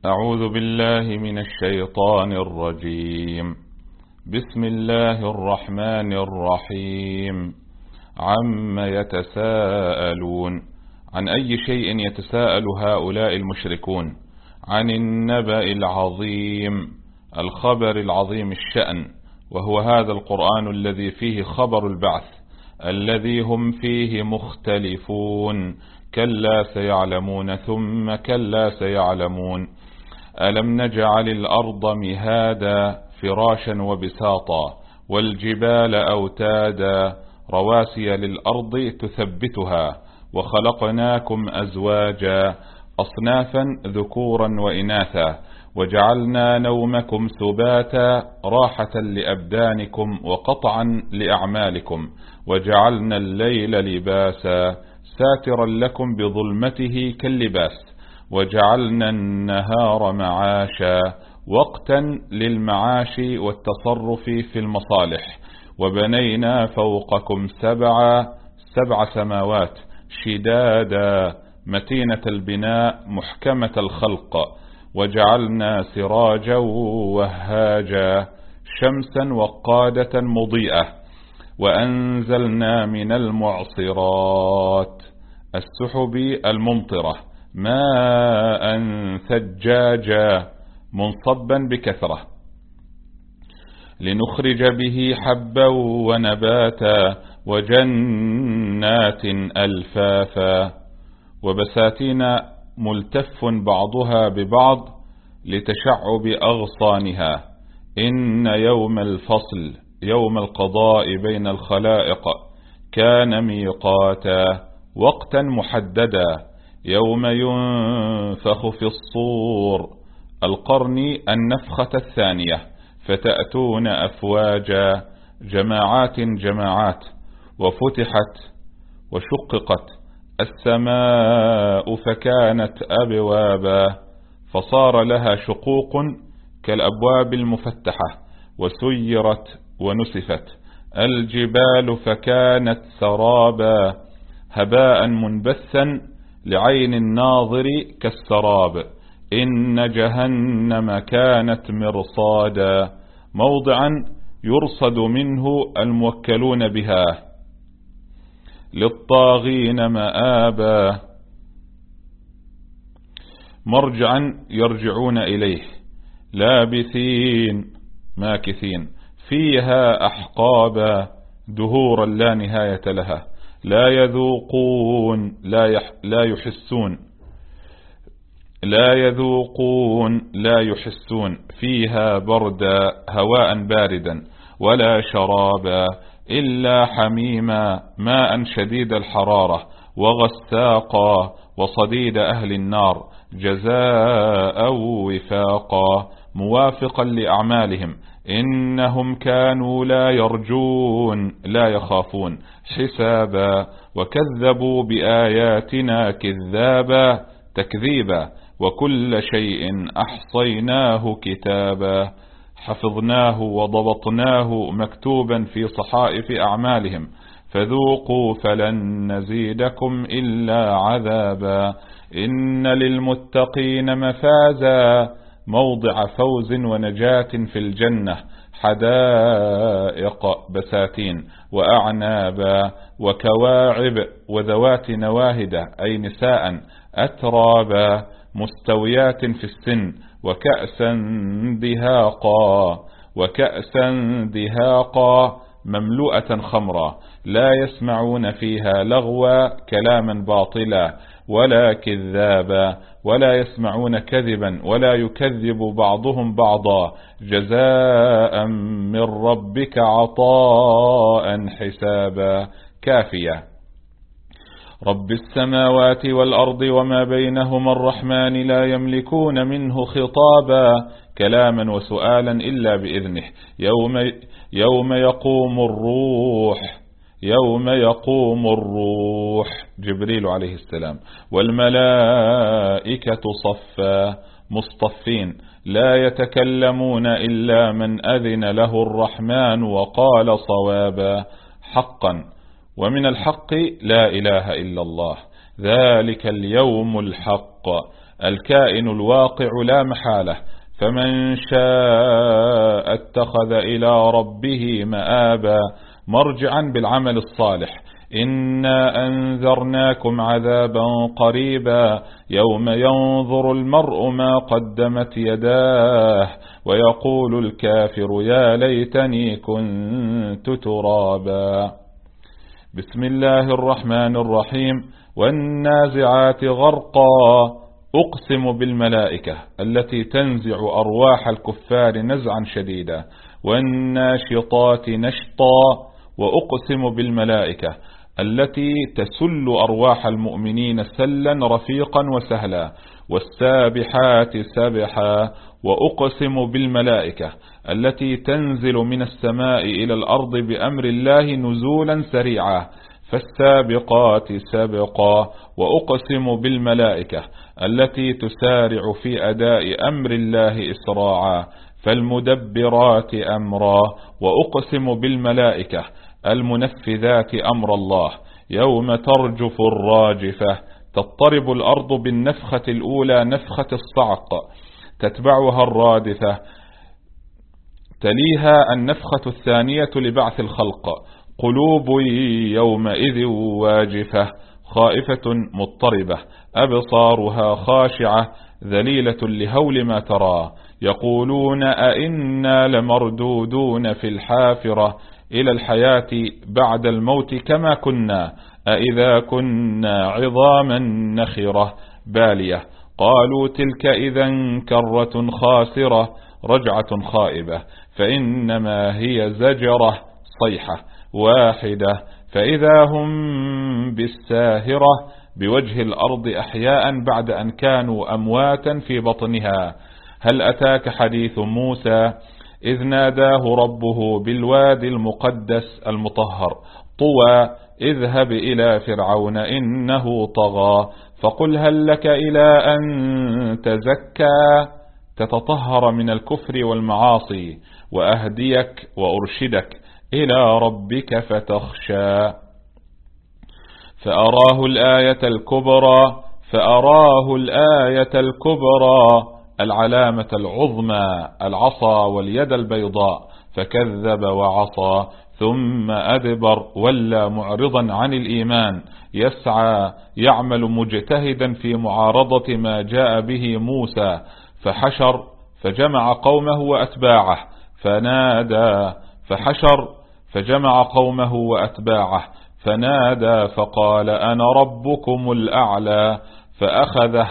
أعوذ بالله من الشيطان الرجيم. بسم الله الرحمن الرحيم. عم يتساءلون؟ عن أي شيء يتساءل هؤلاء المشركون؟ عن النبأ العظيم، الخبر العظيم الشأن، وهو هذا القرآن الذي فيه خبر البعث الذي هم فيه مختلفون. كلا سيعلمون ثم كلا سيعلمون. ألم نجعل الأرض مهادا فراشا وبساطا والجبال أوتادا رواسي للأرض تثبتها وخلقناكم أزواجا أصنافا ذكورا وإناثا وجعلنا نومكم سباتا راحة لأبدانكم وقطعا لأعمالكم وجعلنا الليل لباسا ساترا لكم بظلمته كاللباس وجعلنا النهار معاشا وقتا للمعاش والتصرف في المصالح وبنينا فوقكم سبع سماوات شدادا متينة البناء محكمة الخلق وجعلنا سراجا وهاجا شمسا وقادة مضيئة وأنزلنا من المعصرات السحب الممطرة ماء ثجاجا منصبا بكثرة لنخرج به حبا ونباتا وجنات ألفافا وبساتين ملتف بعضها ببعض لتشعب أغصانها. إن يوم الفصل يوم القضاء بين الخلائق كان ميقاتا وقتا محددا يوم ينفخ في الصور القرن النفخة الثانية فتأتون أفواجا جماعات جماعات وفتحت وشققت السماء فكانت أبوابا فصار لها شقوق كالأبواب المفتحة وسيرت ونسفت الجبال فكانت سرابا هباء منبثا لعين الناظر كالسراب إن جهنم كانت مرصادا موضعا يرصد منه الموكلون بها للطاغين مآبا مرجعا يرجعون إليه لابثين ماكثين فيها أحقابا دهورا لا نهاية لها لا يذوقون لا يحسون فيها بردا هواء باردا ولا شرابا إلا حميما ماء شديد الحرارة وغساقا وصديد أهل النار جزاء وفاقا موافقا لأعمالهم إنهم كانوا لا يرجون لا يخافون حسابا وكذبوا بآياتنا كذابا تكذيبا وكل شيء أحصيناه كتابا حفظناه وضبطناه مكتوبا في صحائف أعمالهم فذوقوا فلن نزيدكم إلا عذابا إن للمتقين مفازا موضع فوز ونجاة في الجنة حدائق بساتين وأعنابا وكواعب وذوات نواهد أي نساء أترابا مستويات في السن وكأسا دهاقا مملوءة خمرا لا يسمعون فيها لغوا كلاما باطلا ولا كذابا ولا يسمعون كذبا ولا يكذب بعضهم بعضا جزاء من ربك عطاء حسابا كافية رب السماوات والأرض وما بينهما الرحمن لا يملكون منه خطابا كلاما وسؤالا إلا بإذنه يوم يقوم الروح جبريل عليه السلام والملائكة صفا مصطفين لا يتكلمون إلا من أذن له الرحمن وقال صوابا حقا ومن الحق لا إله إلا الله ذلك اليوم الحق الكائن الواقع لا محالة، فمن شاء اتخذ إلى ربه مآبا مرجعا بالعمل الصالح. إنا أنذرناكم عذابا قريبا يوم ينظر المرء ما قدمت يداه ويقول الكافر يا ليتني كنت ترابا. بسم الله الرحمن الرحيم. والنازعات غرقا أقسم بالملائكة التي تنزع أرواح الكفار نزعا شديدا، والناشطات نشطا وأقسم بالملائكة التي تسل أرواح المؤمنين سلا رفيقا وسهلا، والسابحات سبحا وأقسم بالملائكة التي تنزل من السماء إلى الأرض بأمر الله نزولا سريعا، فالسابقات سبقا وأقسم بالملائكة التي تسارع في أداء أمر الله إسراعا، فالمدبرات أمرا وأقسم بالملائكة المنفذات أمر الله، يوم ترجف الراجفة تضطرب الأرض بالنفخة الأولى نفخة الصعق، تتبعها الرادفة، تليها النفخة الثانية لبعث الخلق، قلوب يومئذ واجفة خائفة مضطربة، أبصارها خاشعة ذليلة لهول ما ترى، يقولون أئنا لمردودون في الحافرة إلى الحياة بعد الموت كما كنا أئذا كنا عظاما نخرة بالية، قالوا تلك إذا كرة خاسرة رجعة خائبة، فإنما هي زجرة صيحة واحدة فإذا هم بالساهرة بوجه الأرض أحياء بعد أن كانوا أمواتا في بطنها. هل أتاك حديث موسى إذ ناداه ربه بالوادي المقدس المطهر طوى اذهب إلى فرعون إنه طغى فقل هل لك إلى أن تزكى تتطهر من الكفر والمعاصي وأهديك وأرشدك إلى ربك فتخشى. فأراه الآية الكبرى العلامة العظمى العصا واليد البيضاء، فكذب وعصى ثم أدبر ولى معرضا عن الإيمان، يسعى يعمل مجتهدا في معارضة ما جاء به موسى، فحشر فجمع قومه وأتباعه فنادى فقال أنا ربكم الأعلى فأخذه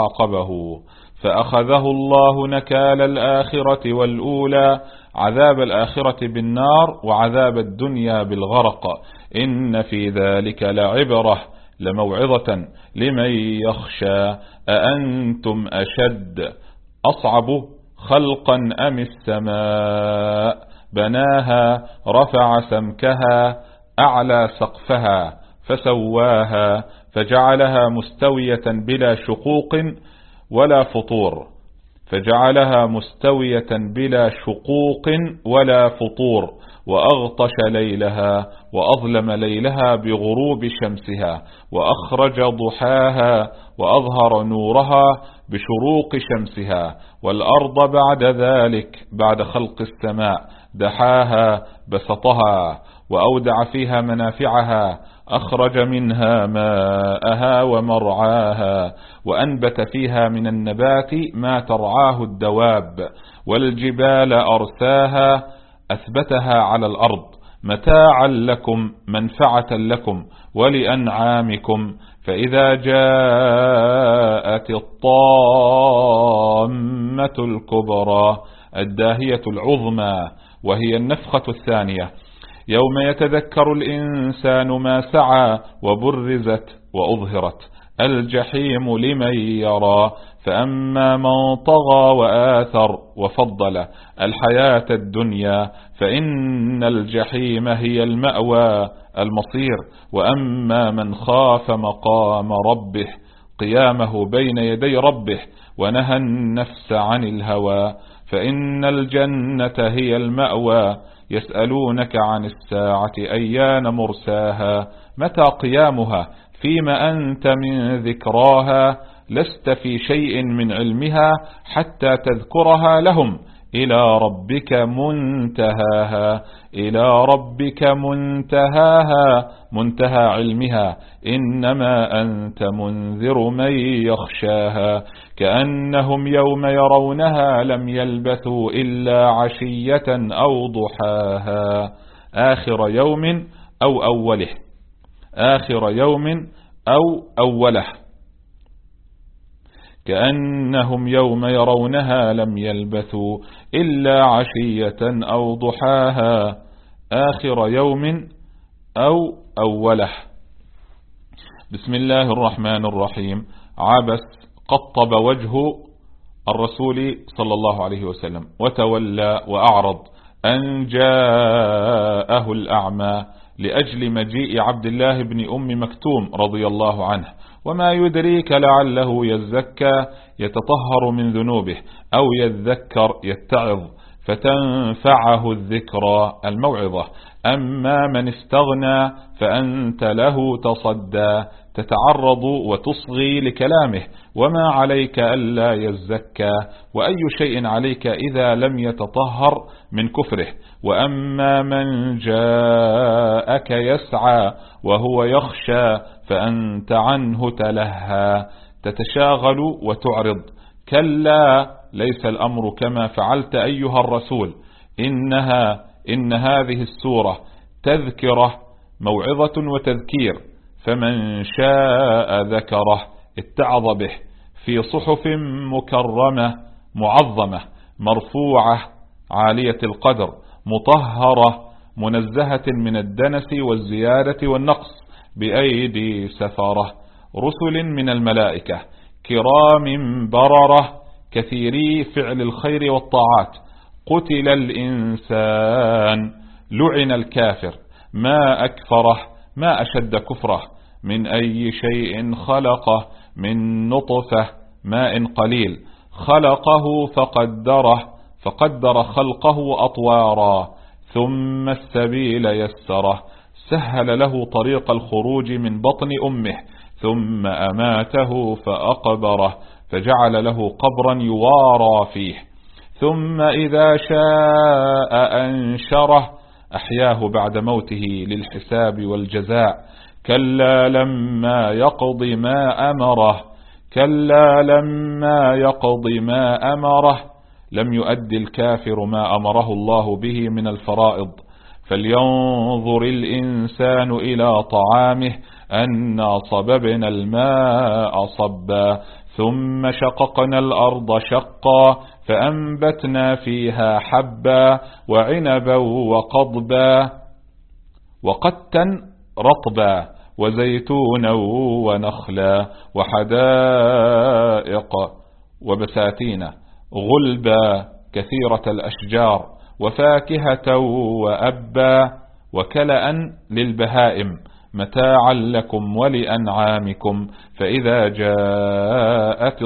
فأخذه الله نكال الآخرة والأولى، عذاب الآخرة بالنار وعذاب الدنيا بالغرق، إن في ذلك لعبرة لموعظة لمن يخشى. أأنتم أصعب خلقا أم السماء بناها رفع سمكها أعلى سقفها فسواها فجعلها مستوية بلا شقوق ولا فطور وأغطش ليلها وأظلم ليلها بغروب شمسها، وأخرج ضحاها وأظهر نورها بشروق شمسها، والأرض بعد ذلك بعد خلق السماء دحاها بسطها وأودع فيها منافعها، أخرج منها ماءها ومرعاها، وأنبت فيها من النبات ما ترعاه الدواب، والجبال أرساها أثبتها على الأرض متاعا لكم منفعة لكم ولأنعامكم، فإذا جاءت الطامة الكبرى الداهية العظمى وهي النفخة الثانية، يوم يتذكر الإنسان ما سعى وبرزت وأظهرت الجحيم لمن يرى، فأما من طغى وآثر وفضل الحياة الدنيا فإن الجحيم هي المأوى المصير، وأما من خاف مقام ربه قيامه بين يدي ربه ونهى النفس عن الهوى فإن الجنة هي المأوى. يسألونك عن الساعة أيان مرساها متى قيامها فيما أنت من ذكراها لست في شيء من علمها حتى تذكرها لهم. إلى ربك منتهاها، إلى ربك منتهاها، منتهى علمها. إنما أنت منذر من يخشاها. كأنهم يوم يرونها لم يلبثوا إلا عشية أو ضحاها. آخر يوم أو أوله، آخر يوم أو أوله. كأنهم يوم يرونها لم يلبثوا إلا عشية أو ضحاها. آخر يوم أو أوله. بسم الله الرحمن الرحيم. عبس، قطب وجه الرسول صلى الله عليه وسلم وتولى وأعرض أن جاءه الأعمى لأجل مجيء عبد الله بن أم مكتوم رضي الله عنه. وما يدريك لعله يزكى يتطهر من ذنوبه أو يذكر يتعظ فتنفعه الذكرى الموعظة. أما من استغنى فأنت له تصدى تتعرض وتصغي لكلامه. وما عليك ألا يزكى، وأي شيء عليك إذا لم يتطهر من كفره. وأما من جاءك يسعى وهو يخشى فأنت عنه تلهى تتشاغل وتعرض. كلا ليس الأمر كما فعلت أيها الرسول. إن هذه السورة تذكرة، موعظة وتذكير، فمن شاء ذكره اتعظ به في صحف مكرمة معظمة مرفوعة عالية القدر مطهرة منزهة من الدنس والزيادة والنقص بأيدي سفرة رسل من الملائكة كرام بررة كثيري فعل الخير والطاعات. قتل الإنسان، لعن الكافر، ما أكفره، ما أشد كفره. من أي شيء خلقه، من نطفة ماء قليل خلقه فقدره، فقدر خلقه أطوارا ثم السبيل يسره، سهل له طريق الخروج من بطن أمه، ثم أماته فأقبره فجعل له قبرا يوارى فيه، ثم إذا شاء أنشره أحياه بعد موته للحساب والجزاء. كلا لما يقض ما أمره، كلا لما يقض ما أمره. لم يؤدي الكافر ما أمره الله به من الفرائض. فلينظر الإنسان إلى طعامه أنا صببنا الماء صبا، ثم شققنا الأرض شقا فأنبتنا فيها حبا وعنبا وقضبا وقتا رطبا وزيتونا ونخلا وحدائق وبساتين غلبا كثيرة الأشجار وفاكهة وأبا وكلأ للبهائم متاعا لكم ولأنعامكم. فإذا جاءت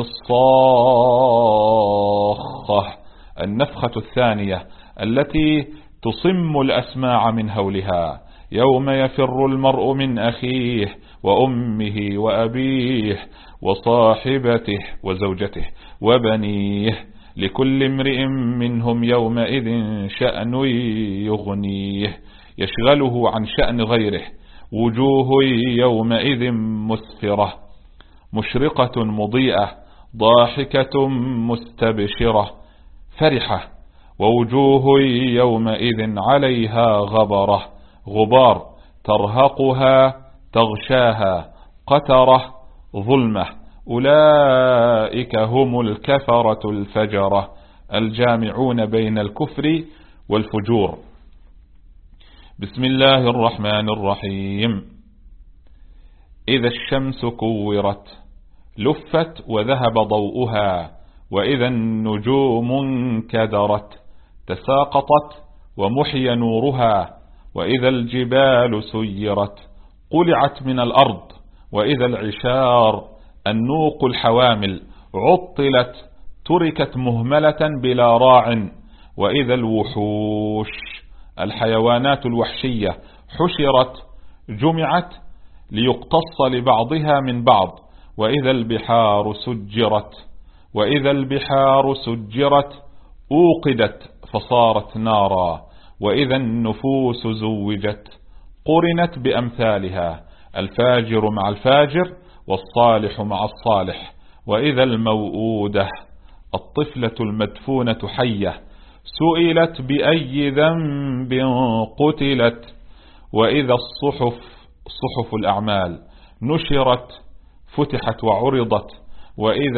الصاخة النفخة الثانية التي تصم الأسماع من هولها، يوم يفر المرء من أخيه وأمه وأبيه وصاحبته وزوجته وبنيه، لكل امرئ منهم يومئذ شأن يغنيه يشغله عن شأن غيره. وجوه يومئذ مسفرة مشرقة مضيئة ضاحكة مستبشرة فرحة. ووجوه يومئذ عليها غبرة غبار ترهقها تغشاها قترة ظلمة. أولئك هم الكفرة الفجرة الجامعون بين الكفر والفجور. بسم الله الرحمن الرحيم. إذا الشمس كورت لفت وذهب ضوءها، وإذا النجوم انكدرت تساقطت ومحي نورها، وإذا الجبال سيرت قلعت من الأرض، وإذا العشار النوق الحوامل عطلت تركت مهملة بلا راع، وإذا الوحوش الحيوانات الوحشية حشرت جمعت ليقتص لبعضها من بعض، وإذا البحار سجرت، وإذا البحار سجرت أوقدت فصارت نارا، وإذا النفوس زوجت قرنت بأمثالها، الفاجر مع الفاجر والصالح مع الصالح. وإذا الموءودة الطفلة المدفونة حية سئلت بأي ذنب قتلت. وإذا الصحف صحف الأعمال نشرت فتحت وعرضت. وإذا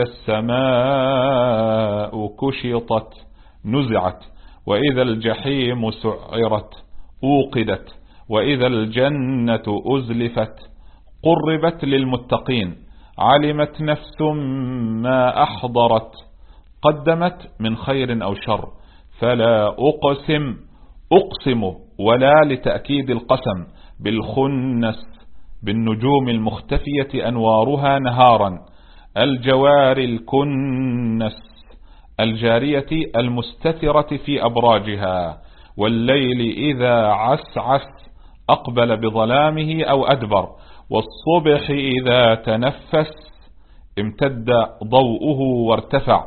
السماء كشطت نزعت. وإذا الجحيم سعرت أوقدت. وإذا الجنة أزلفت قربت للمتقين. علمت نفس ما أحضرت قدمت من خير أو شر. فلا أقسم ولا لتأكيد القسم بالخنس بالنجوم المختفية أنوارها نهارا، الجوار الكنس الجارية المستترة في أبراجها. والليل إذا عسعس أقبل بظلامه أو أدبر. والصبح إذا تنفس امتد ضوءه وارتفع.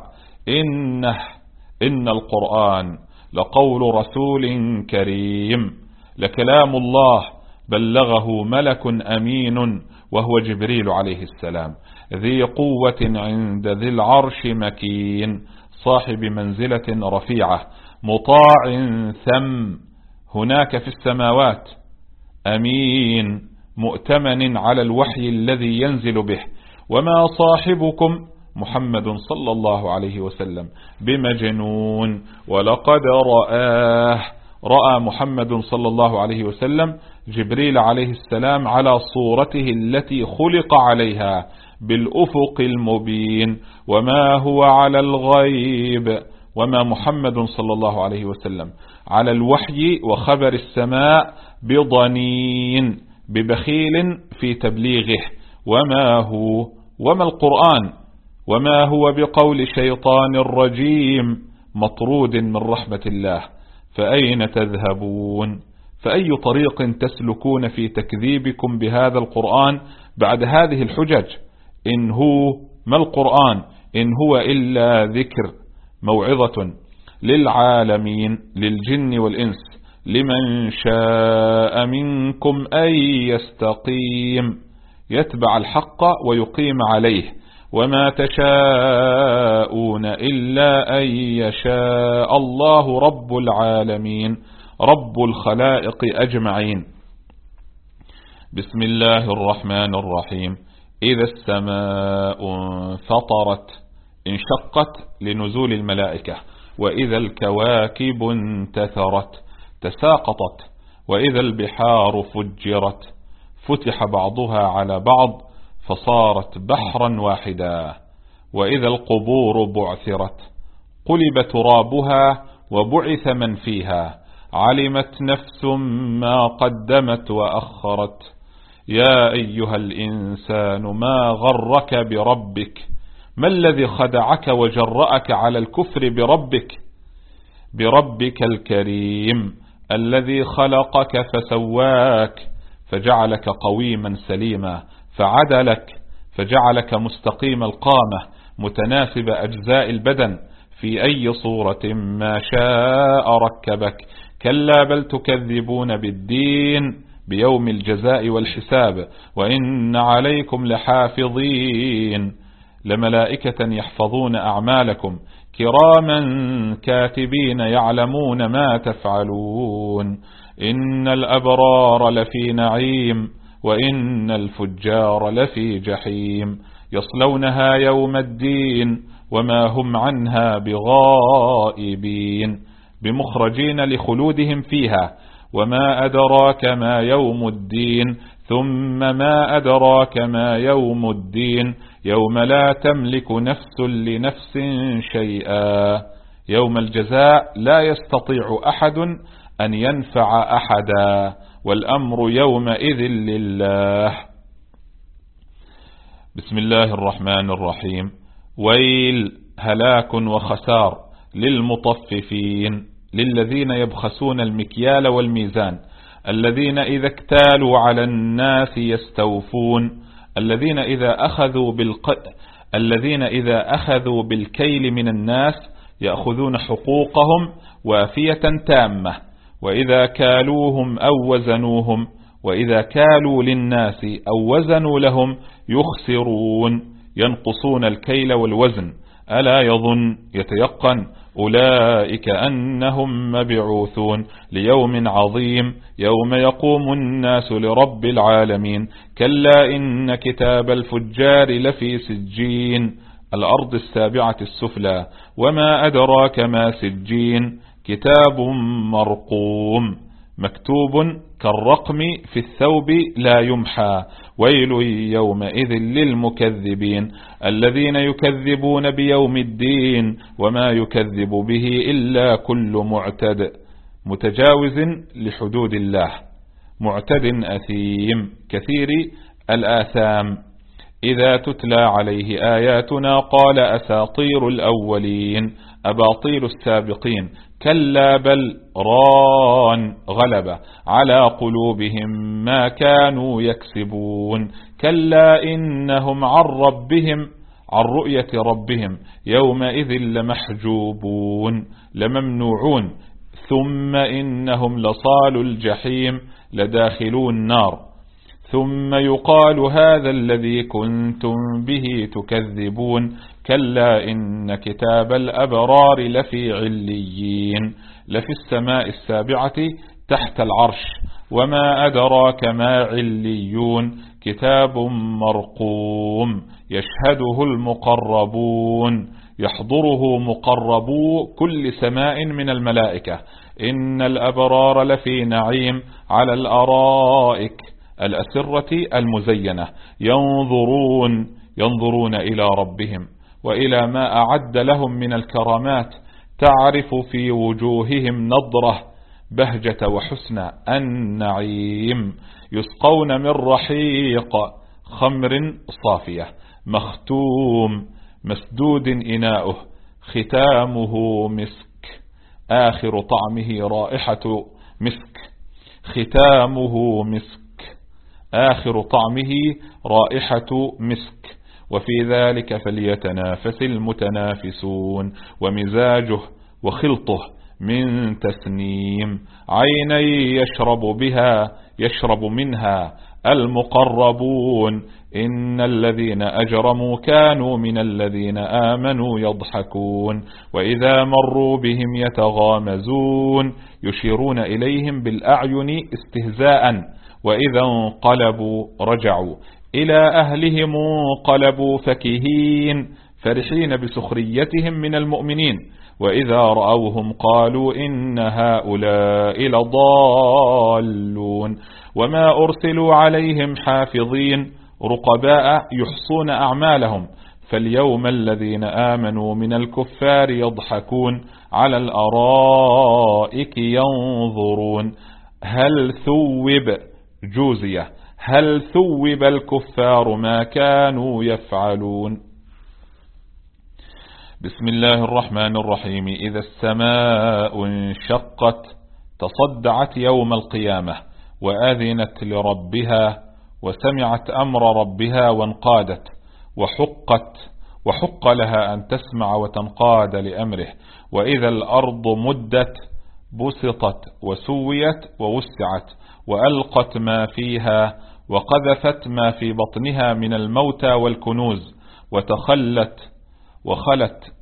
إن القرآن لقول رسول كريم لكلام الله بلغه ملك أمين وهو جبريل عليه السلام، ذي قوة عند ذي العرش مكين، صاحب منزلة رفيعة، مطاع ثم هناك في السماوات، أمين مؤتمن على الوحي الذي ينزل به. وما صاحبكم محمد صلى الله عليه وسلم بمجنون، ولقد رأى محمد صلى الله عليه وسلم جبريل عليه السلام على صورته التي خلق عليها بالأفق المبين. وما هو على الغيب، وما محمد صلى الله عليه وسلم على الوحي وخبر السماء بضنين ببخيل في تبليغه. وما القرآن وما هو بقول شيطان رجيم مطرود من رحمة الله. فأين تذهبون؟ فأي طريق تسلكون في تكذيبكم بهذا القرآن بعد هذه الحجج؟ ما القرآن إن هو إلا ذكر موعظة للعالمين للجن والإنس، لمن شاء منكم أن يستقيم يتبع الحق ويقيم عليه. وما تشاءون إلا أن يشاء الله رب العالمين رب الخلائق أجمعين. بسم الله الرحمن الرحيم. إذا السماء انفطرت انشقت لنزول الملائكة. وإذا الكواكب انتثرت تساقطت. وإذا البحار فجرت فتح بعضها على بعض فصارت بحرا واحدا. وإذا القبور بعثرت قلب ترابها وبعث من فيها. علمت نفس ما قدمت وأخرت. يا أيها الإنسان ما غرك بربك؟ ما الذي خدعك وجرأك على الكفر بربك الكريم الذي خلقك فسواك فجعلك قويما سليما فعدلك فجعلك مستقيم القامة متناسب أجزاء البدن في أي صورة ما شاء ركبك. كلا بل تكذبون بالدين بيوم الجزاء والحساب. وإن عليكم لحافظين لملائكة يحفظون أعمالكم كراما كاتبين يعلمون ما تفعلون. إن الأبرار لفي نعيم وإن الفجار لفي جحيم يصلونها يوم الدين وما هم عنها بغائبين بمخرجين لخلودهم فيها. وما أدراك ما يوم الدين ثم ما أدراك ما يوم الدين يوم لا تملك نفس لنفس شيئا. يوم الجزاء لا يستطيع أحد أن ينفع أحدا والأمر يومئذ لله. بسم الله الرحمن الرحيم. ويل هلاك وخسار للمطففين للذين يبخسون المكيال والميزان الذين إذا اكتالوا على الناس يستوفون الذين إذا أخذوا بالكيل من الناس يأخذون حقوقهم وافية تامة، وإذا كالوهم أو وزنوهم، وإذا كالوا للناس أو وزنوا لهم يخسرون، ينقصون الكيل والوزن. ألا يظن يتيقن أولئك أنهم مبعوثون ليوم عظيم يوم يقوم الناس لرب العالمين. كلا إن كتاب الفجار لفي سجين، الأرض السابعة السفلى. وما أدراك ما سجين، كتاب مرقوم مكتوب كالرقم في الثوب لا يمحى. ويل يومئذ للمكذبين الذين يكذبون بيوم الدين وما يكذب به إلا كل معتد متجاوز لحدود الله، معتد أثيم كثير الآثام. إذا تتلى عليه آياتنا قال أساطير الأولين، أباطيل السابقين. كلا بل ران غلب على قلوبهم ما كانوا يكسبون. كلا إنهم عن رؤية ربهم يومئذ لمحجوبون لممنوعون. ثم إنهم لصال الجحيم لداخلون النار. ثم يقال هذا الذي كنتم به تكذبون. كلا إن كتاب الأبرار لفي عليين، لفي السماء السابعة تحت العرش. وما أدراك ما عليون، كتاب مرقوم يشهده المقربون، يحضره مقربو كل سماء من الملائكة. إن الأبرار لفي نعيم على الأرائك الأسرة المزينة، ينظرون إلى ربهم وإلى ما أعد لهم من الكرامات. تعرف في وجوههم نضرة بهجة وحسن النعيم. يسقون من رحيق خمر صافية مختوم مسدود إناؤه ختامه مسك، آخر طعمه رائحة مسك، ختامه مسك، آخر طعمه رائحة مسك. وفي ذلك فليتنافس المتنافسون. ومزاجه وخلطه من تسنيم. عيني يشرب منها المقربون. إن الذين أجرموا كانوا من الذين آمنوا يضحكون. وإذا مروا بهم يتغامزون، يشيرون إليهم بالأعين استهزاء. وإذا انقلبوا رجعوا إلى أهلهم انقلبوا فكهين فرحين بسخريتهم من المؤمنين. وإذا رأوهم قالوا إن هؤلاء لضالون. وما أرسلوا عليهم حافظين رقباء يحصون أعمالهم. فاليوم الذين آمنوا من الكفار يضحكون على الأرائك ينظرون. هل ثوب الكفار ما كانوا يفعلون. بسم الله الرحمن الرحيم. إذا السماء انشقت تصدعت يوم القيامة وآذنت لربها وسمعت أمر ربها وانقادت وحق لها أن تسمع وتنقاد لأمره. وإذا الأرض مدت بسطت وسويت ووسعت وألقت ما فيها وقذفت ما في بطنها من الموتى والكنوز. وخلت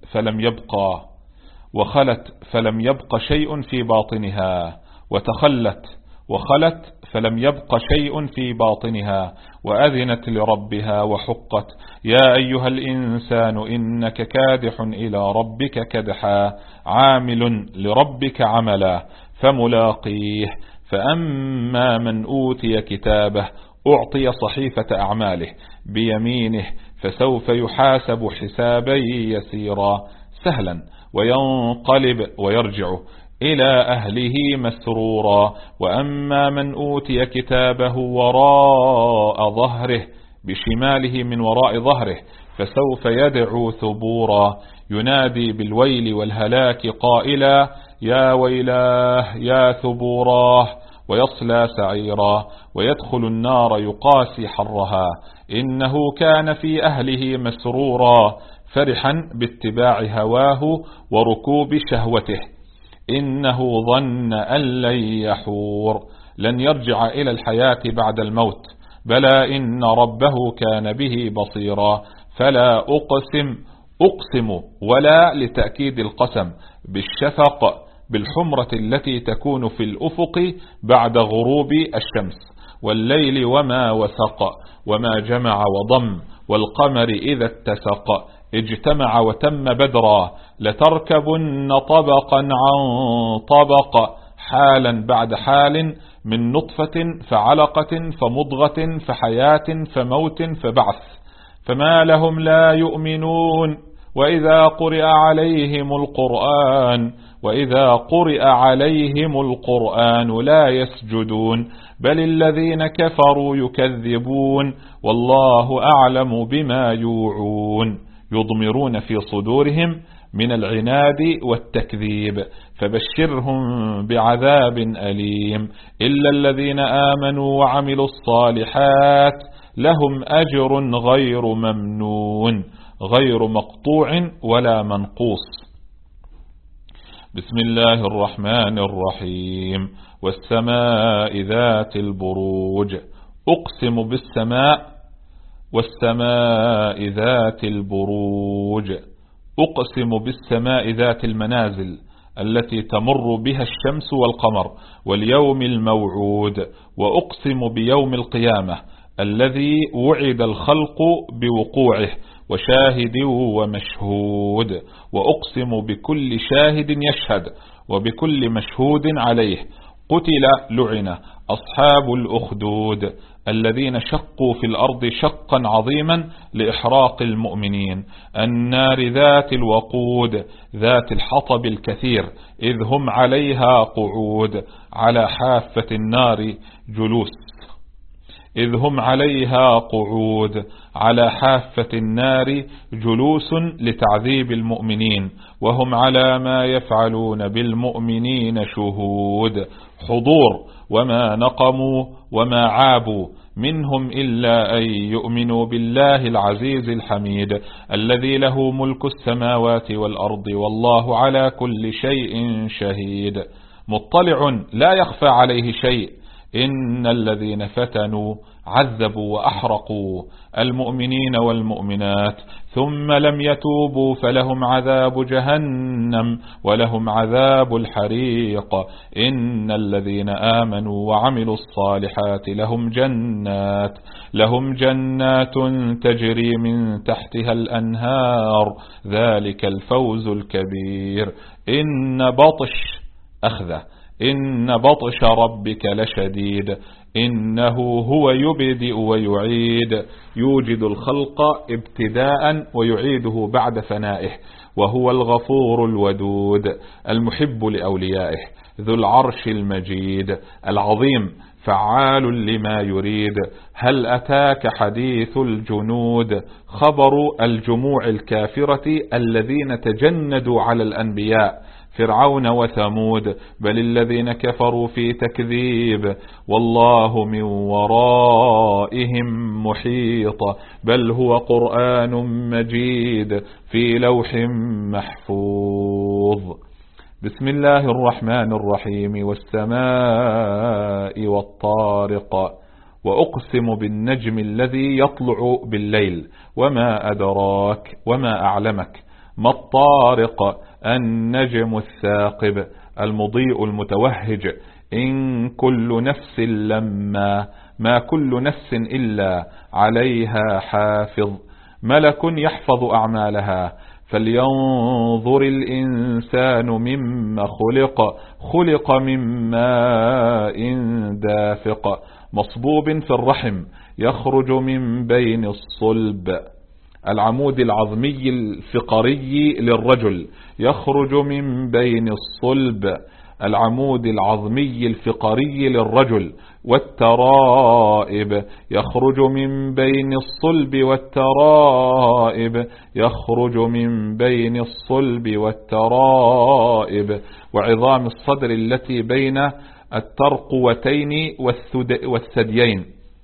فلم يبق شيء في باطنها. وخلت فلم يبق شيء في باطنها. وأذنت لربها وحقت. يا أيها الإنسان إنك كادح إلى ربك كدحا، عامل لربك عملا فملاقيه. فأما من أوتي كتابه أعطي صحيفة أعماله بيمينه فسوف يحاسب حسابا يسيرا سهلا وينقلب ويرجع إلى أهله مسرورا. وأما من أوتي كتابه وراء ظهره بشماله من وراء ظهره فسوف يدعو ثبورا ينادي بالويل والهلاك قائلا يا ويلاه يا ثبوراه ويصلى سعيرا ويدخل النار يقاسي حرها. إنه كان في أهله مسرورا فرحا باتباع هواه وركوب شهوته. إنه ظن أن لن يحور، لن يرجع إلى الحياة بعد الموت. بلى إن ربه كان به بصيرا. فلا أقسم ولا لتأكيد القسم بالشفق بالحمرة التي تكون في الأفق بعد غروب الشمس، والليل وما وسق وما جمع وضم، والقمر إذا اتسق اجتمع وتم بدرا. لتركبن طبقا عن طبق حالا بعد حال، من نطفة فعلقة فمضغة فحياة فموت فبعث. فما لهم لا يؤمنون وإذا قرئ عليهم القرآن لا يسجدون. بل الذين كفروا يكذبون والله أعلم بما يوعون. يضمرون في صدورهم من العناد والتكذيب، فبشرهم بعذاب أليم. إلا الذين آمنوا وعملوا الصالحات لهم أجر غير ممنون، غير مقطوع ولا منقوص. بسم الله الرحمن الرحيم. والسماء ذات البروج. أقسم بالسماء والسماء ذات البروج. أقسم بالسماء ذات المنازل التي تمر بها الشمس والقمر، واليوم الموعود. وأقسم بيوم القيامة الذي وعد الخلق بوقوعه، وشاهد ومشهود. وأقسم بكل شاهد يشهد وبكل مشهود عليه. قتل لعن أصحاب الأخدود الذين شقوا في الأرض شقا عظيما لإحراق المؤمنين. النار ذات الوقود ذات الحطب الكثير، إذ هم عليها قعود على حافة النار جلوس. إذ هم عليها قعود على حافة النار جلوس لتعذيب المؤمنين، وهم على ما يفعلون بالمؤمنين شهود. حضور وما نقموا وما عابوا منهم إلا أن يؤمنوا بالله العزيز الحميد الذي له ملك السماوات والأرض والله على كل شيء شهيد. مطلع لا يخفى عليه شيء. إن الذين فتنوا عذبوا وأحرقوا المؤمنين والمؤمنات ثم لم يتوبوا فلهم عذاب جهنم ولهم عذاب الحريق. إن الذين آمنوا وعملوا الصالحات لهم جنات تجري من تحتها الأنهار، ذلك الفوز الكبير. إن بطش ربك لشديد. إنه هو يبدئ ويعيد، يوجد الخلق ابتداء ويعيده بعد فنائه، وهو الغفور الودود المحب لأوليائه، ذو العرش المجيد العظيم فعال لما يريد. هل أتاك حديث الجنود؟ خبر الجموع الكافرة الذين تجندوا على الأنبياء فرعون وثمود. بل الذين كفروا في تكذيب والله من ورائهم محيط. بل هو قرآن مجيد في لوح محفوظ. بسم الله الرحمن الرحيم. والسماء والطارق. وأقسم بالنجم الذي يطلع بالليل وما أدراك وما أعلمك ما الطارق. النجم الثاقب المضيء المتوهج. إن كل نفس ما كل نفس إلا عليها حافظ. ملك يحفظ أعمالها. فلينظر الإنسان مما خلق من ماء دافق مصبوب في الرحم يخرج من بين الصلب. العمود العظمي الفقري للرجل يخرج من بين الصلب. العمود العظمي الفقري للرجل. والترائب يخرج من بين الصلب والترائب يخرج من بين الصلب والترائب. وعظام الصدر التي بين الترقوتين والثديين.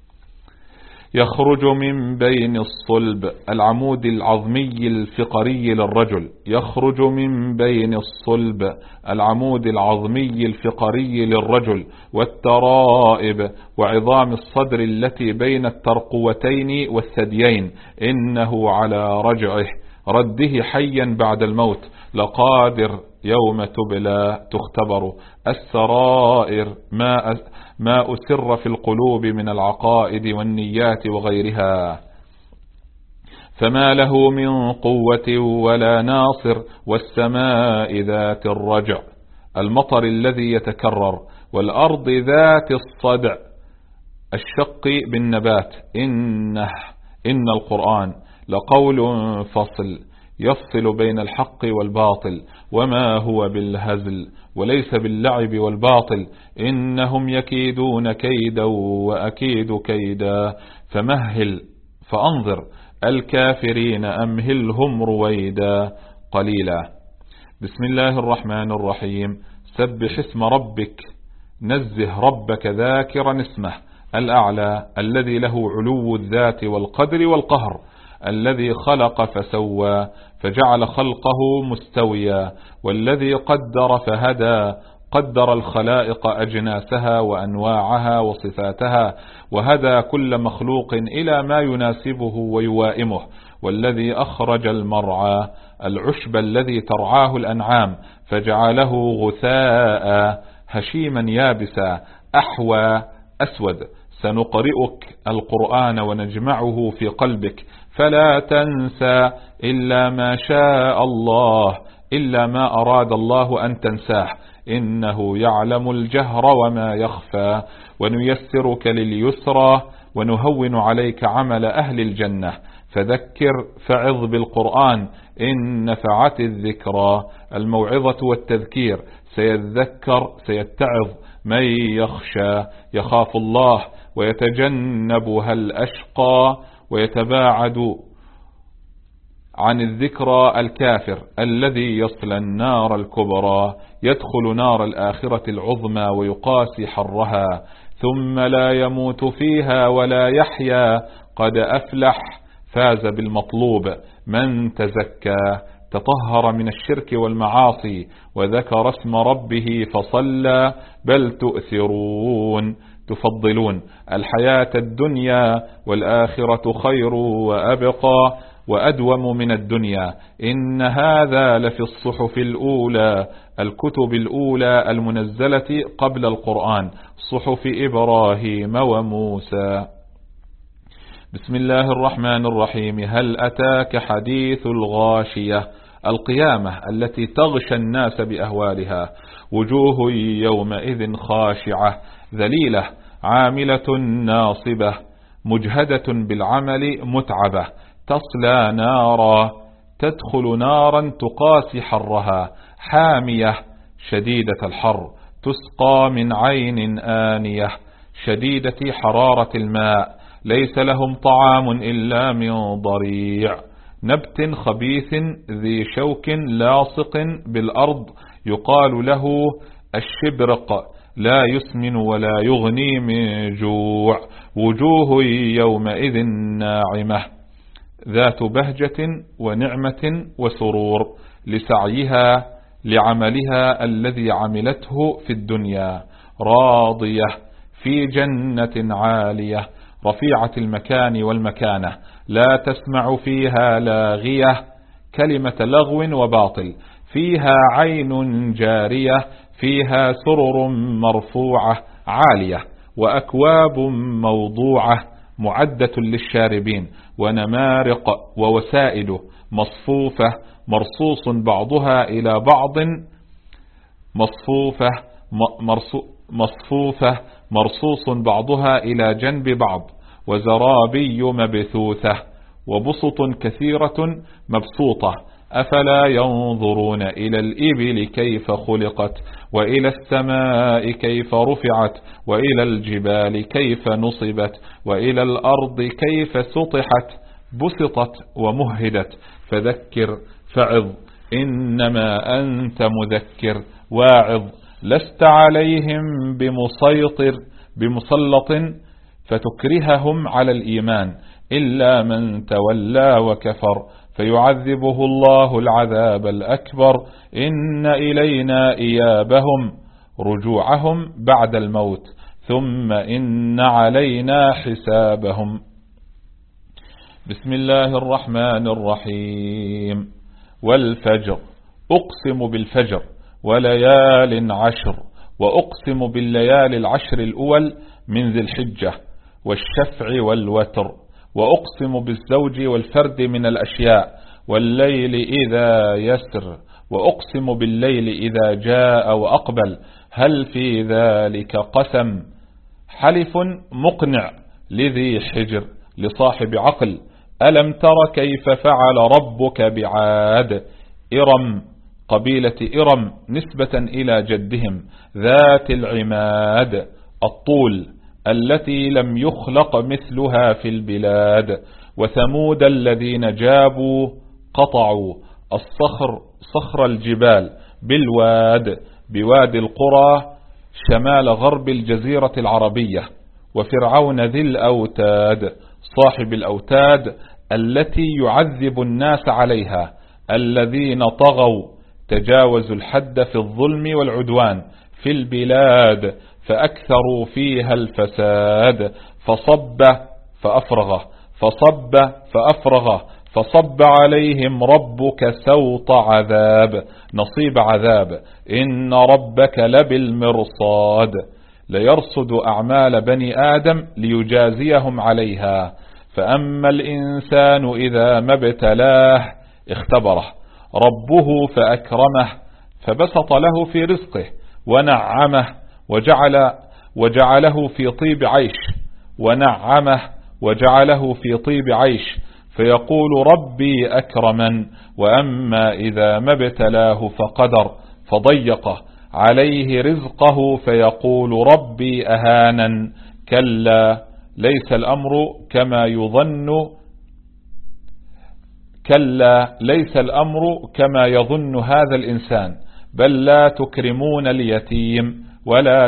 يخرج من بين الصلب، العمود العظمي الفقري للرجل، يخرج من بين الصلب العمود العظمي الفقري للرجل والترائب وعظام الصدر التي بين الترقوتين والثديين، إنه على رده حيا بعد الموت لقادر، يوم تبلى تختبر السرائر، ما أسر في القلوب من العقائد والنيات وغيرها، فما له من قوة ولا ناصر، والسماء ذات الرجع، المطر الذي يتكرر، والأرض ذات الصدع، الشق بالنبات. إن القرآن لقول فصل يفصل بين الحق والباطل، وما هو بالهزل وليس باللعب والباطل، إنهم يكيدون كيدا وأكيد كيدا، فأنظر الكافرين أمهلهم رويدا قليلا. بسم الله الرحمن الرحيم. سبح اسم ربك، نزه ربك ذاكرا اسمه الأعلى الذي له علو الذات والقدر والقهر، الذي خلق فسوى فجعل خلقه مستويا، والذي قدر فهدى، قدر الخلائق أجناسها وأنواعها وصفاتها، وهدى كل مخلوق إلى ما يناسبه ويوائمه، والذي أخرج المرعى، العشب الذي ترعاه الأنعام، فجعله غثاء هشيما يابسا أحوى أسود. سنقرئك القرآن ونجمعه في قلبك فلا تنسى إلا ما شاء الله، إلا ما أراد الله أن تنساه، إنه يعلم الجهر وما يخفى، ونيسرك لليسرى ونهون عليك عمل أهل الجنة، فذكر فعظ بالقرآن إن نفعت الذكرى، الموعظة والتذكير، سيتذكر سيتعظ من يخشى يخاف الله ويتجنبها الأشقى، ويتباعد عن الذكرى الكافر الذي يصلى النار الكبرى، يدخل نار الآخرة العظمى ويقاسي حرها، ثم لا يموت فيها ولا يحيا، قد أفلح فاز بالمطلوب من تزكى، تطهر من الشرك والمعاصي، وذكر اسم ربه فصلى، بل تفضلون الحياة الدنيا والآخرة خير وأبقى وأدوم من الدنيا، إن هذا لفي الصحف الأولى، الكتب الأولى المنزلة قبل القرآن، صحف إبراهيم وموسى. بسم الله الرحمن الرحيم. هل أتاك حديث الغاشية، القيامة التي تغشى الناس بأهوالها، وجوه يومئذ خاشعة ذليلة عاملة ناصبة مجهدة بالعمل متعبة، تصلى نارا، تدخل نارا تقاسي حرها، حامية شديدة الحر، تسقى من عين آنية شديدة حرارة الماء، ليس لهم طعام إلا من ضريع، نبت خبيث ذي شوك لاصق بالأرض، يقال له الشبرق، لا يسمن ولا يغني من جوع، وجوه يومئذ ناعمة ذات بهجة ونعمة وسرور، لسعيها لعملها الذي عملته في الدنيا، راضية في جنة عالية رفيعة المكان والمكانة، لا تسمع فيها لاغية، كلمة لغو وباطل، فيها عين جارية، فيها سرر مرفوعة عالية، وأكواب موضوعة معدة للشاربين، ونمارق ووسائد مصفوفة مرصوص بعضها إلى بعض، مصفوفة مرصوص بعضها إلى جنب بعض، وزرابي مبثوثة، وبسط كثيرة مبسوطة، أفلا ينظرون إلى الإبل كيف خلقت، وإلى السماء كيف رفعت، وإلى الجبال كيف نصبت، وإلى الأرض كيف سطحت، بسطت ومهدت، فذكر فعظ إنما أنت مذكر واعظ، لست عليهم بمسلط فتكرههم على الإيمان إلا من تولى وكفر فيعذبه الله العذاب الأكبر إن إلينا إيابهم رجوعهم بعد الموت ثم إن علينا حسابهم. بسم الله الرحمن الرحيم. والفجر أقسم بالفجر وليال عشر وأقسم بالليالي العشر الأول من ذي الحجة والشفع والوتر وأقسم بالزوج والفرد من الأشياء والليل إذا يسر وأقسم بالليل إذا جاء وأقبل هل في ذلك قسم حلف مقنع لذي حجر لصاحب عقل ألم تر كيف فعل ربك بعاد إرم قبيلة إرم نسبة إلى جدهم ذات العماد الطول التي لم يخلق مثلها في البلاد وثمود الذين جابوا قطعوا صخر الجبال بالواد بواد القرى شمال غرب الجزيرة العربية وفرعون ذي الأوتاد صاحب الأوتاد التي يعذب الناس عليها الذين طغوا تجاوزوا الحد في الظلم والعدوان في البلاد فأكثروا فيها الفساد فصب عليهم ربك سوط عذاب نصيب عذاب إن ربك لبالمرصاد ليرصد أعمال بني آدم ليجازيهم عليها فأما الإنسان إذا ما ابتلاه اختبره ربه فأكرمه فبسط له في رزقه ونعمه وجعله في طيب عيش فيقول ربي أكرمن وأما إذا ما ابتلاه فقدر فضيقه عليه رزقه فيقول ربي أهانن كلا ليس الأمر كما يظن هذا الإنسان بل لا تكرمون اليتيم ولا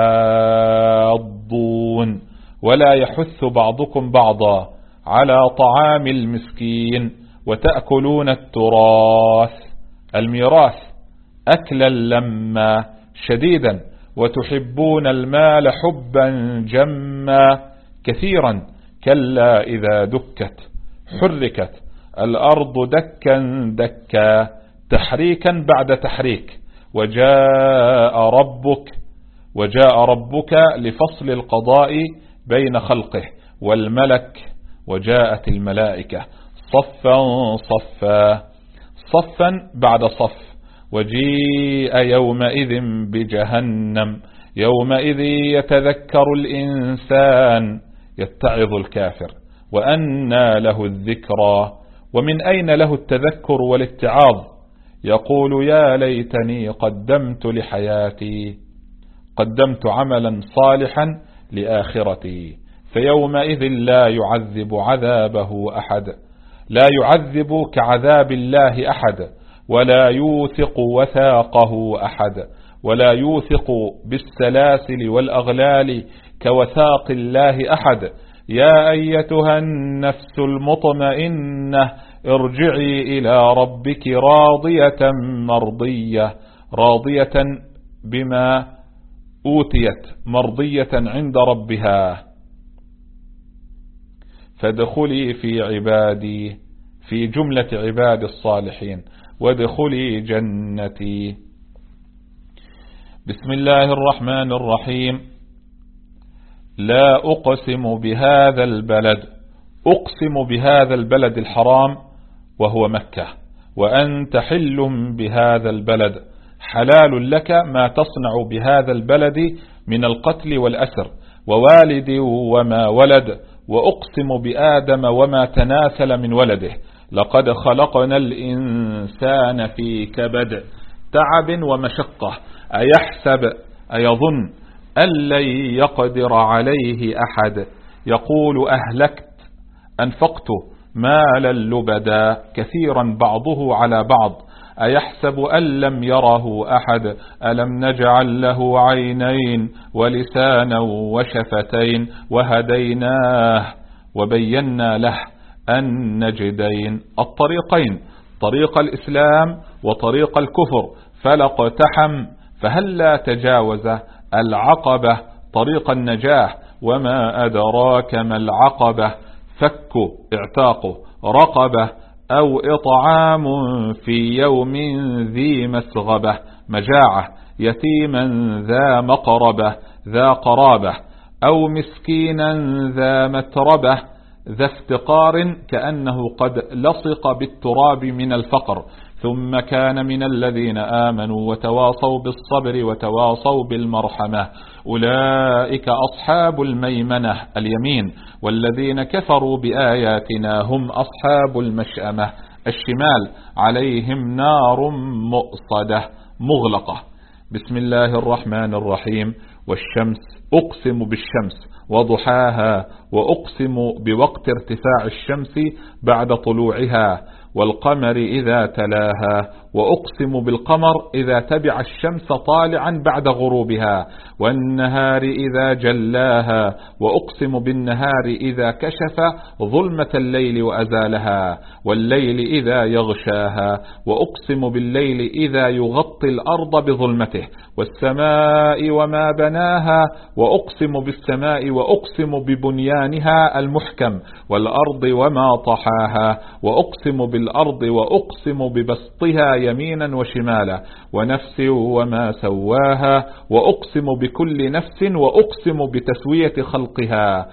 تحاضون ولا يحث بعضكم بعضا على طعام المسكين وتأكلون الميراث أكلا لما شديدا وتحبون المال حبا جما كثيرا كلا إذا حركت الأرض دكا دكا تحريكا بعد تحريك وجاء ربك لفصل القضاء بين خلقه والملك وجاءت الملائكة صفا بعد صف وجيء يومئذ بجهنم يومئذ يتذكر الإنسان يتعظ الكافر وأنى له الذكرى ومن أين له التذكر والاتعاظ يقول يا ليتني قدمت لحياتي قدمت عملا صالحا لآخرتي فيومئذ لا يعذب عذابه أحد لا يعذب كعذاب الله أحد ولا يوثق وثاقه أحد ولا يوثق بالسلاسل والأغلال كوثاق الله أحد يا أيتها النفس المطمئنة ارجعي إلى ربك راضية بما أوتيت مرضية عند ربها فادخلي في عبادي في جملة عباد الصالحين وادخلي جنتي. بسم الله الرحمن الرحيم. لا أقسم بهذا البلد أقسم بهذا البلد الحرام وهو مكة وأنت حل بهذا البلد حلال لك ما تصنع بهذا البلد من القتل والأسر ووالد وما ولد وأقسم بآدم وما تناسل من ولده لقد خلقنا الإنسان في كبد تعب ومشقة أيظن أن لن يقدر عليه أحد يقول أنفقت مالا لبدا كثيرا بعضه على بعض أيحسب أن لم يره أحد ألم نجعل له عينين ولسانا وشفتين وهديناه وبينا له النجدين الطريقين، طريق الإسلام وطريق الكفر، فلاقتحم فهلا تجاوز العقبة طريق النجاة. وما أدراك ما العقبة، فك اعتاق رقبة أو إطعام في يوم ذي مسغبة، مجاعة، يتيما ذا مقربة ذا قرابة، أو مسكينا ذا متربة ذا افتقار كأنه قد لصق بالتراب من الفقر، ثم كان من الذين آمنوا وتواصوا بالصبر وتواصوا بالمرحمة، أولئك أصحاب الميمنة اليمين، والذين كفروا بآياتنا هم أصحاب المشأمة الشمال، عليهم نار مؤصدة مغلقة. بسم الله الرحمن الرحيم. والشمس أقسم بالشمس وضحاها، وأقسم بوقت ارتفاع الشمس بعد طلوعها، والقمر إذا تلاها، وأقسم بالقمر إذا تبع الشمس طالعا بعد غروبها، والنهار إذا جلاها، وأقسم بالنهار إذا كشف ظلمة الليل وأزالها، والليل إذا يغشاها، وأقسم بالليل إذا يغطي الأرض بظلمته، والسماء وما بناها، وأقسم بالسماء وأقسم ببنيانها المحكم، والأرض وما طحاها، وأقسم بالأرض وأقسم ببسطها يمينا وشمالا، ونفس وما سواها، وأقسم بكل نفس، وأقسم بتسوية خلقها،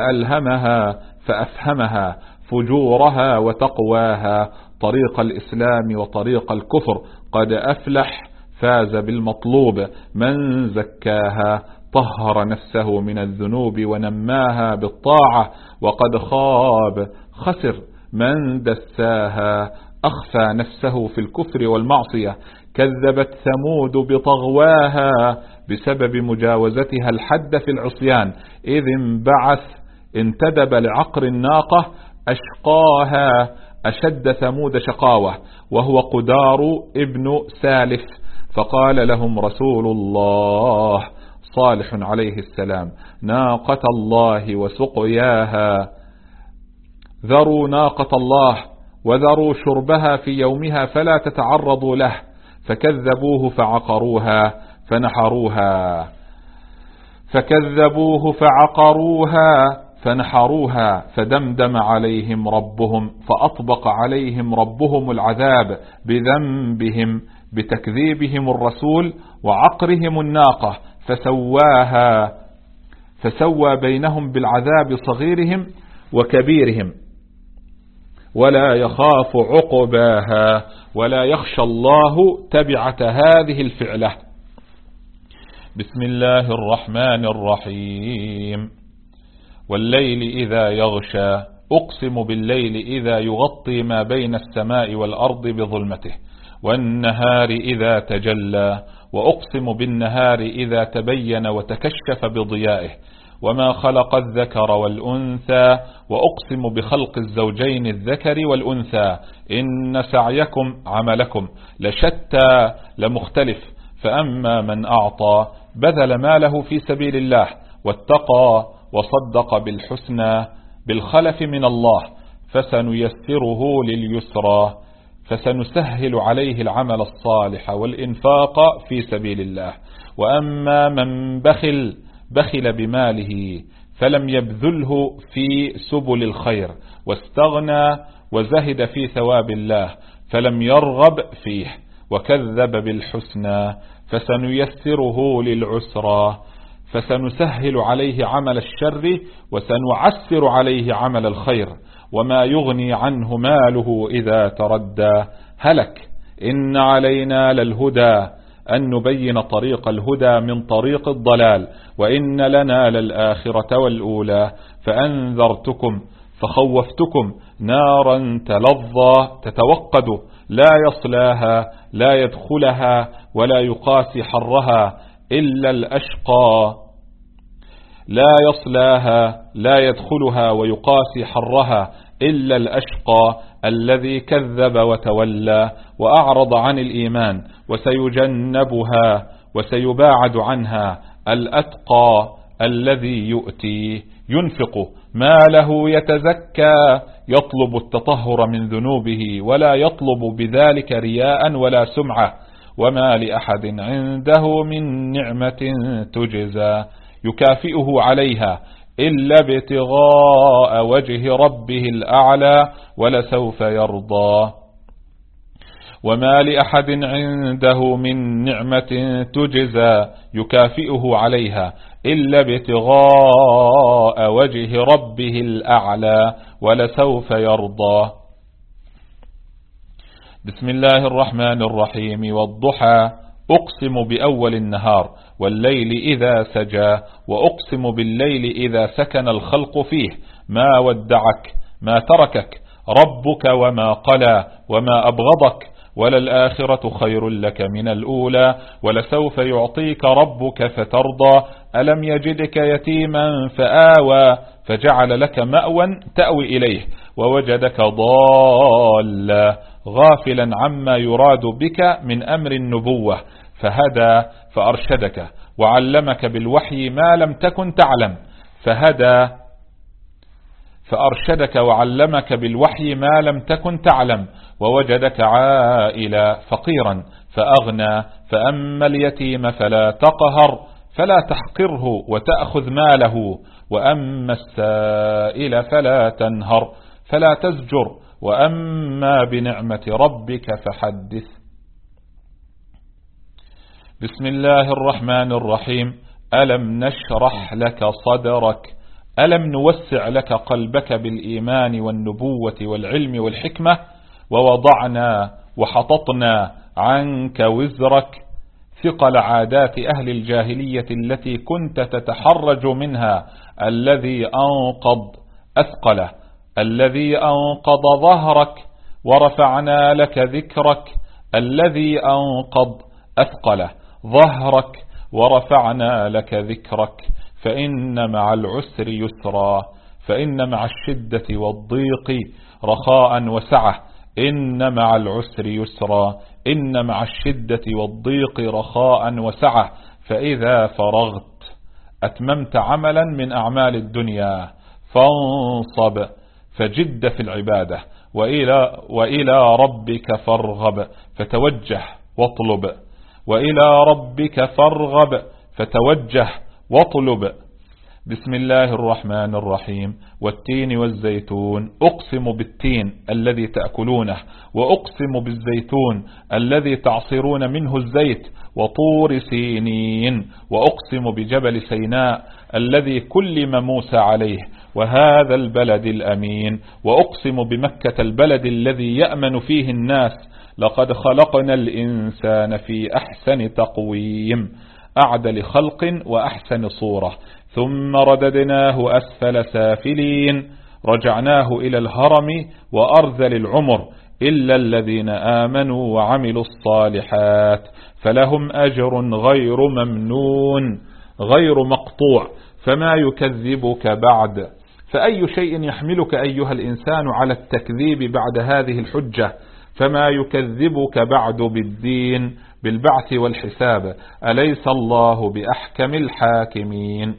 فألهمها فأفهمها فجورها وتقواها، طريق الإسلام وطريق الكفر، قد أفلح فاز بالمطلوب من زكاها، طهر نفسه من الذنوب ونماها بالطاعة، وقد خاب خسر من دساها، أخفى نفسه في الكفر والمعصية، كذبت ثمود بطغواها بسبب مجاوزتها الحد في العصيان، إذ انبعث انتدب لعقر الناقة أشقاها، أشد ثمود شقاوة، وهو قدار ابن سالف، فقال لهم رسول الله صالح عليه السلام: ناقة الله وسقياها، ذروا ناقة الله وذروا شربها في يومها فلا تتعرضوا له، فكذبوه فعقروها فدمدم عليهم ربهم، فأطبق عليهم ربهم العذاب بذنبهم بتكذيبهم الرسول وعقرهم الناقة، فسوى بينهم بالعذاب صغيرهم وكبيرهم، ولا يخاف عقباها، ولا يخشى الله تبعة هذه الفعلة. بسم الله الرحمن الرحيم. والليل إذا يغشى، أقسم بالليل إذا يغطي ما بين السماء والأرض بظلمته، والنهار إذا تجلى، وأقسم بالنهار إذا تبين وتكشف بضيائه، وما خلق الذكر والأنثى، وأقسم بخلق الزوجين الذكر والأنثى، إن سعيكم عملكم لشتى لمختلف، فأما من أعطى بذل ماله في سبيل الله واتقى وصدق بالحسنى بالخلف من الله، فسنيسره لليسرى، فسنسهل عليه العمل الصالح والإنفاق في سبيل الله. وأما من بخل بماله فلم يبذله في سبل الخير، واستغنى وزهد في ثواب الله فلم يرغب فيه، وكذب بالحسنى، فسنيسره للعسرى، فسنسهل عليه عمل الشر وسنعسر عليه عمل الخير. وما يغني عنه ماله إذا تردى هلك. إن علينا للهدى، أن نبين طريق الهدى من طريق الضلال، وإن لنا للآخرة والأولى، فأنذرتكم فخوفتكم نارا تلظى تتوقد، لا يصلاها لا يدخلها ولا يقاسي حرها إلا الأشقى، لا يصلاها لا يدخلها ويقاسي حرها إلا الأشقى الذي كذب وتولى وأعرض عن الإيمان، وسيجنبها وسيباعد عنها الأتقى الذي يؤتي ينفق ماله يتزكى يطلب التطهر من ذنوبه ولا يطلب بذلك رياء ولا سمعة، وما لأحد عنده من نعمة تجزى يكافئه عليها إلا ابتغاء وجه ربه الأعلى ولسوف يرضى. وما لأحد عنده من نعمة تجزى يكافئه عليها إلا ابتغاء وجه ربه الأعلى ولسوف يرضى. بسم الله الرحمن الرحيم. والضحى أقسم بأول النهار والليل إذا سجى وأقسم بالليل إذا سكن الخلق فيه، ما ودعك ما تركك ربك وما قلى وما أبغضك، وللآخرة خير لك من الأولى ولسوف يعطيك ربك فترضى. ألم يجدك يتيما فآوى فجعل لك مأوى تأوي إليه، ووجدك ضالا غافلا عما يراد بك من أمر النبوة فهدى فأرشدك، وعلمك بالوحي ما لم تكن تعلم فهدى فأرشدك وعلمك بالوحي ما لم تكن تعلم، ووجدك عائلا فقيرا فأغنى، فأما اليتيم فلا تقهر فلا تحقره وتأخذ ماله، وأما السائل فلا تنهر فلا تزجر، وأما بنعمة ربك فحدث. بسم الله الرحمن الرحيم. ألم نشرح لك صدرك، ألم نوسع لك قلبك بالإيمان والنبوة والعلم والحكمة، ووضعنا وحططنا عنك وزرك، ثقل عادات أهل الجاهلية التي كنت تتحرج منها، الذي أنقض ظهرك، ورفعنا لك ذكرك، الذي أنقض أثقله ظهرك ورفعنا لك ذكرك، فإن مع العسر يسرا، فإن مع الشدة والضيق رخاء وسعة، إن مع العسر يسرا، إن مع الشدة والضيق رخاء وسعة، فإذا فرغت أتممت عملا من أعمال الدنيا فانصب فجد في العبادة، وإلى ربك فارغب فتوجه واطلب، وإلى ربك فارغب فتوجه واطلب. بسم الله الرحمن الرحيم. والتين والزيتون، أقسم بالتين الذي تأكلونه، وأقسم بالزيتون الذي تعصرون منه الزيت، وطور سينين، وأقسم بجبل سيناء الذي كلم موسى عليه، وهذا البلد الأمين، وأقسم بمكة البلد الذي يأمن فيه الناس، لقد خلقنا الإنسان في أحسن تقويم، أعدل خلق وأحسن صورة، ثم رددناه أسفل سافلين، رجعناه إلى الهرم وأرذل العمر، إلا الذين آمنوا وعملوا الصالحات فلهم أجر غير ممنون غير مقطوع، فما يكذبك بعد. فأي شيء يحملك أيها الإنسان على التكذيب بعد هذه الحجة؟ فما يكذبك بعد بالدين بالبعث والحساب، أليس الله بأحكم الحاكمين؟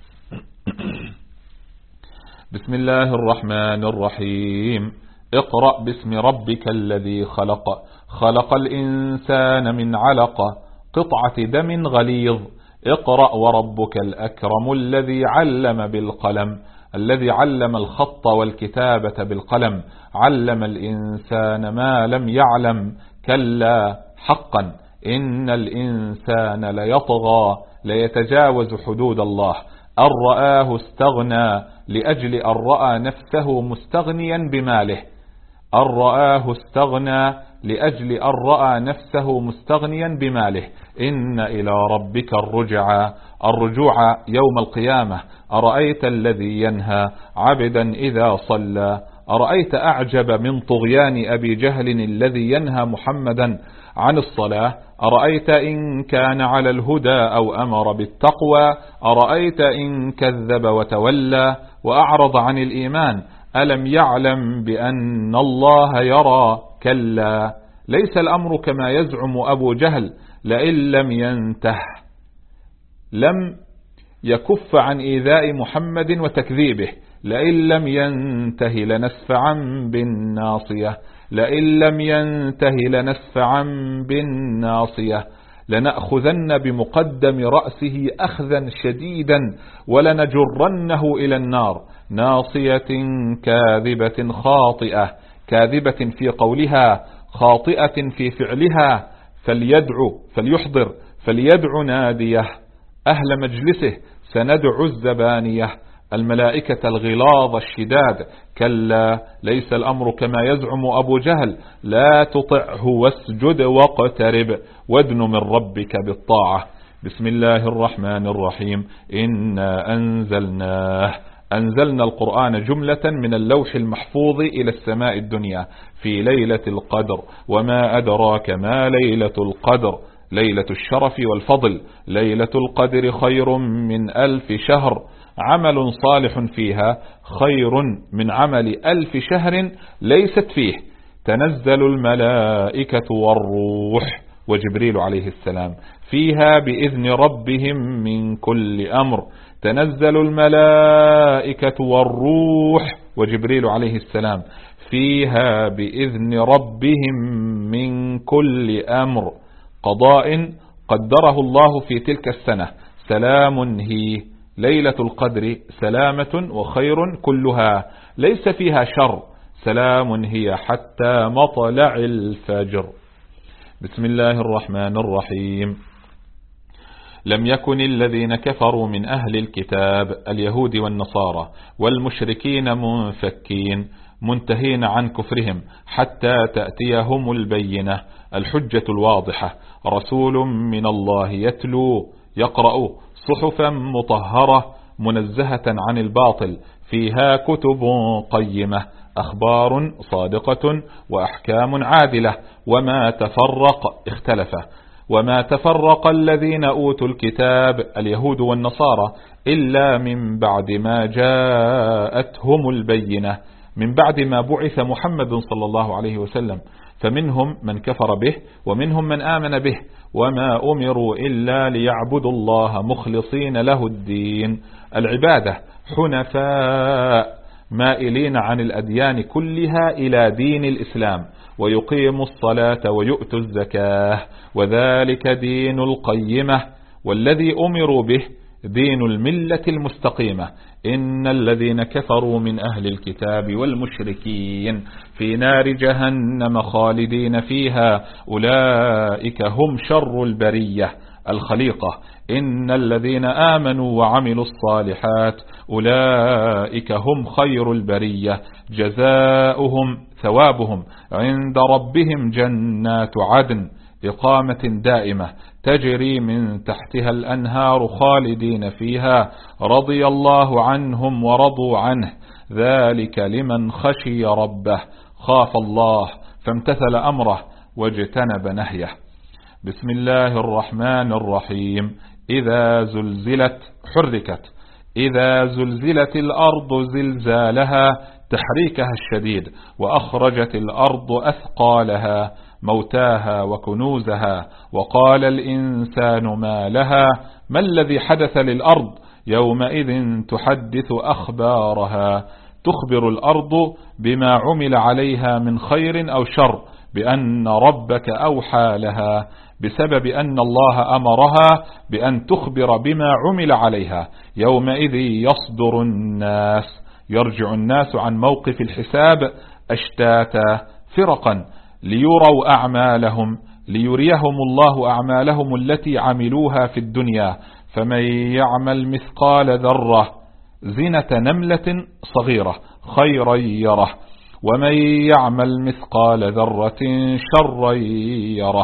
بسم الله الرحمن الرحيم. اقرأ باسم ربك الذي خلق، خلق الإنسان من علق، قطعة دم غليظ. اقرأ وربك الأكرم الذي علم بالقلم، الذي علم الخط والكتابة بالقلم، علم الإنسان ما لم يعلم، كلا حقا إن الإنسان ليطغى ليتجاوز حدود الله، أن رآه استغنى لأجل أن رأى نفسه مستغنيا بماله، أن رآه استغنى لأجل أن رأى نفسه مستغنيا بماله. إن إلى ربك الرجوع يوم القيامة. أرأيت الذي ينهى عبدا إذا صلى، أرأيت أعجب من طغيان أبي جهل الذي ينهى محمدا عن الصلاة، أرأيت إن كان على الهدى أو أمر بالتقوى، أرأيت إن كذب وتولى وأعرض عن الإيمان، ألم يعلم بأن الله يرى؟ كلا، ليس الأمر كما يزعم أبو جهل، لئن لم ينته لم يكف عن إيذاء محمد وتكذيبه، لئن لم ينته لنسفعا بالناصية، لئن لم ينته لنسفعا بالناصية، لنأخذن بمقدم رأسه أخذا شديدا ولنجرنه إلى النار، ناصية كاذبة خاطئة، كاذبة في قولها خاطئة في فعلها، فليدعو ناديه، أهل مجلسه سندعو الزبانية، الملائكة الغلاظ الشداد. كلا، ليس الأمر كما يزعم أبو جهل، لا تطعه واسجد واقترب وادن من ربك بالطاعة. بسم الله الرحمن الرحيم. إنا أنزلنا القرآن جملة من اللوح المحفوظ إلى السماء الدنيا في ليلة القدر، وما أدراك ما ليلة القدر، ليلة الشرف والفضل، ليلة القدر خير من 1000 شهر، عمل صالح فيها خير من عمل 1000 شهر ليست فيه، تنزل الملائكة والروح وجبريل عليه السلام فيها بإذن ربهم من كل أمر، تنزل الملائكة والروح وجبريل عليه السلام فيها بإذن ربهم من كل أمر، قضاء قدره الله في تلك السنة، سلام هي ليلة القدر، سلامة وخير كلها، ليس فيها شر، سلام هي حتى مطلع الفجر. بسم الله الرحمن الرحيم. لم يكن الذين كفروا من أهل الكتاب اليهود والنصارى والمشركين منفكين منتهين عن كفرهم حتى تأتيهم البينة، الحجة الواضحة، رسول من الله يقرأ صحفا مطهرة منزهة عن الباطل، فيها كتب قيمة، أخبار صادقة وأحكام عادلة، وما تفرق الذين أوتوا الكتاب اليهود والنصارى إلا من بعد ما جاءتهم البينة، من بعد ما بعث محمد صلى الله عليه وسلم، فمنهم من كفر به ومنهم من آمن به، وما أمروا إلا ليعبدوا الله مخلصين له الدين، العبادة حنفاء مائلين عن الأديان كلها إلى دين الإسلام، ويقيموا الصلاة ويؤتوا الزكاة، وذلك دين القيمة، والذي أمروا به دين الملة المستقيمة. إن الذين كفروا من أهل الكتاب والمشركين في نار جهنم خالدين فيها، أولئك هم شر البرية الخليقة. إن الذين آمنوا وعملوا الصالحات أولئك هم خير البرية، جزاؤهم ثوابهم عند ربهم جنات عدن إقامة دائمة تجري من تحتها الأنهار خالدين فيها، رضي الله عنهم ورضوا عنه، ذلك لمن خشي ربه، خاف الله فامتثل أمره واجتنب نهيه. بسم الله الرحمن الرحيم. إذا زلزلت حركت، إذا زلزلت الأرض زلزالها تحريكها الشديد، وأخرجت الأرض أثقالها موتاها وكنوزها، وقال الإنسان ما لها، ما الذي حدث للأرض، يومئذ تحدث أخبارها، تخبر الأرض بما عمل عليها من خير أو شر بأن ربك أوحى لها، بسبب أن الله أمرها بأن تخبر بما عمل عليها. يومئذ يصدر الناس، يرجع الناس عن موقف الحساب أشتاتا فرقا ليروا أعمالهم، ليريهم الله أعمالهم التي عملوها في الدنيا، فمن يعمل مثقال ذرة زنة نملة صغيرة خيرا يره، ومن يعمل مثقال ذرة شرا يره.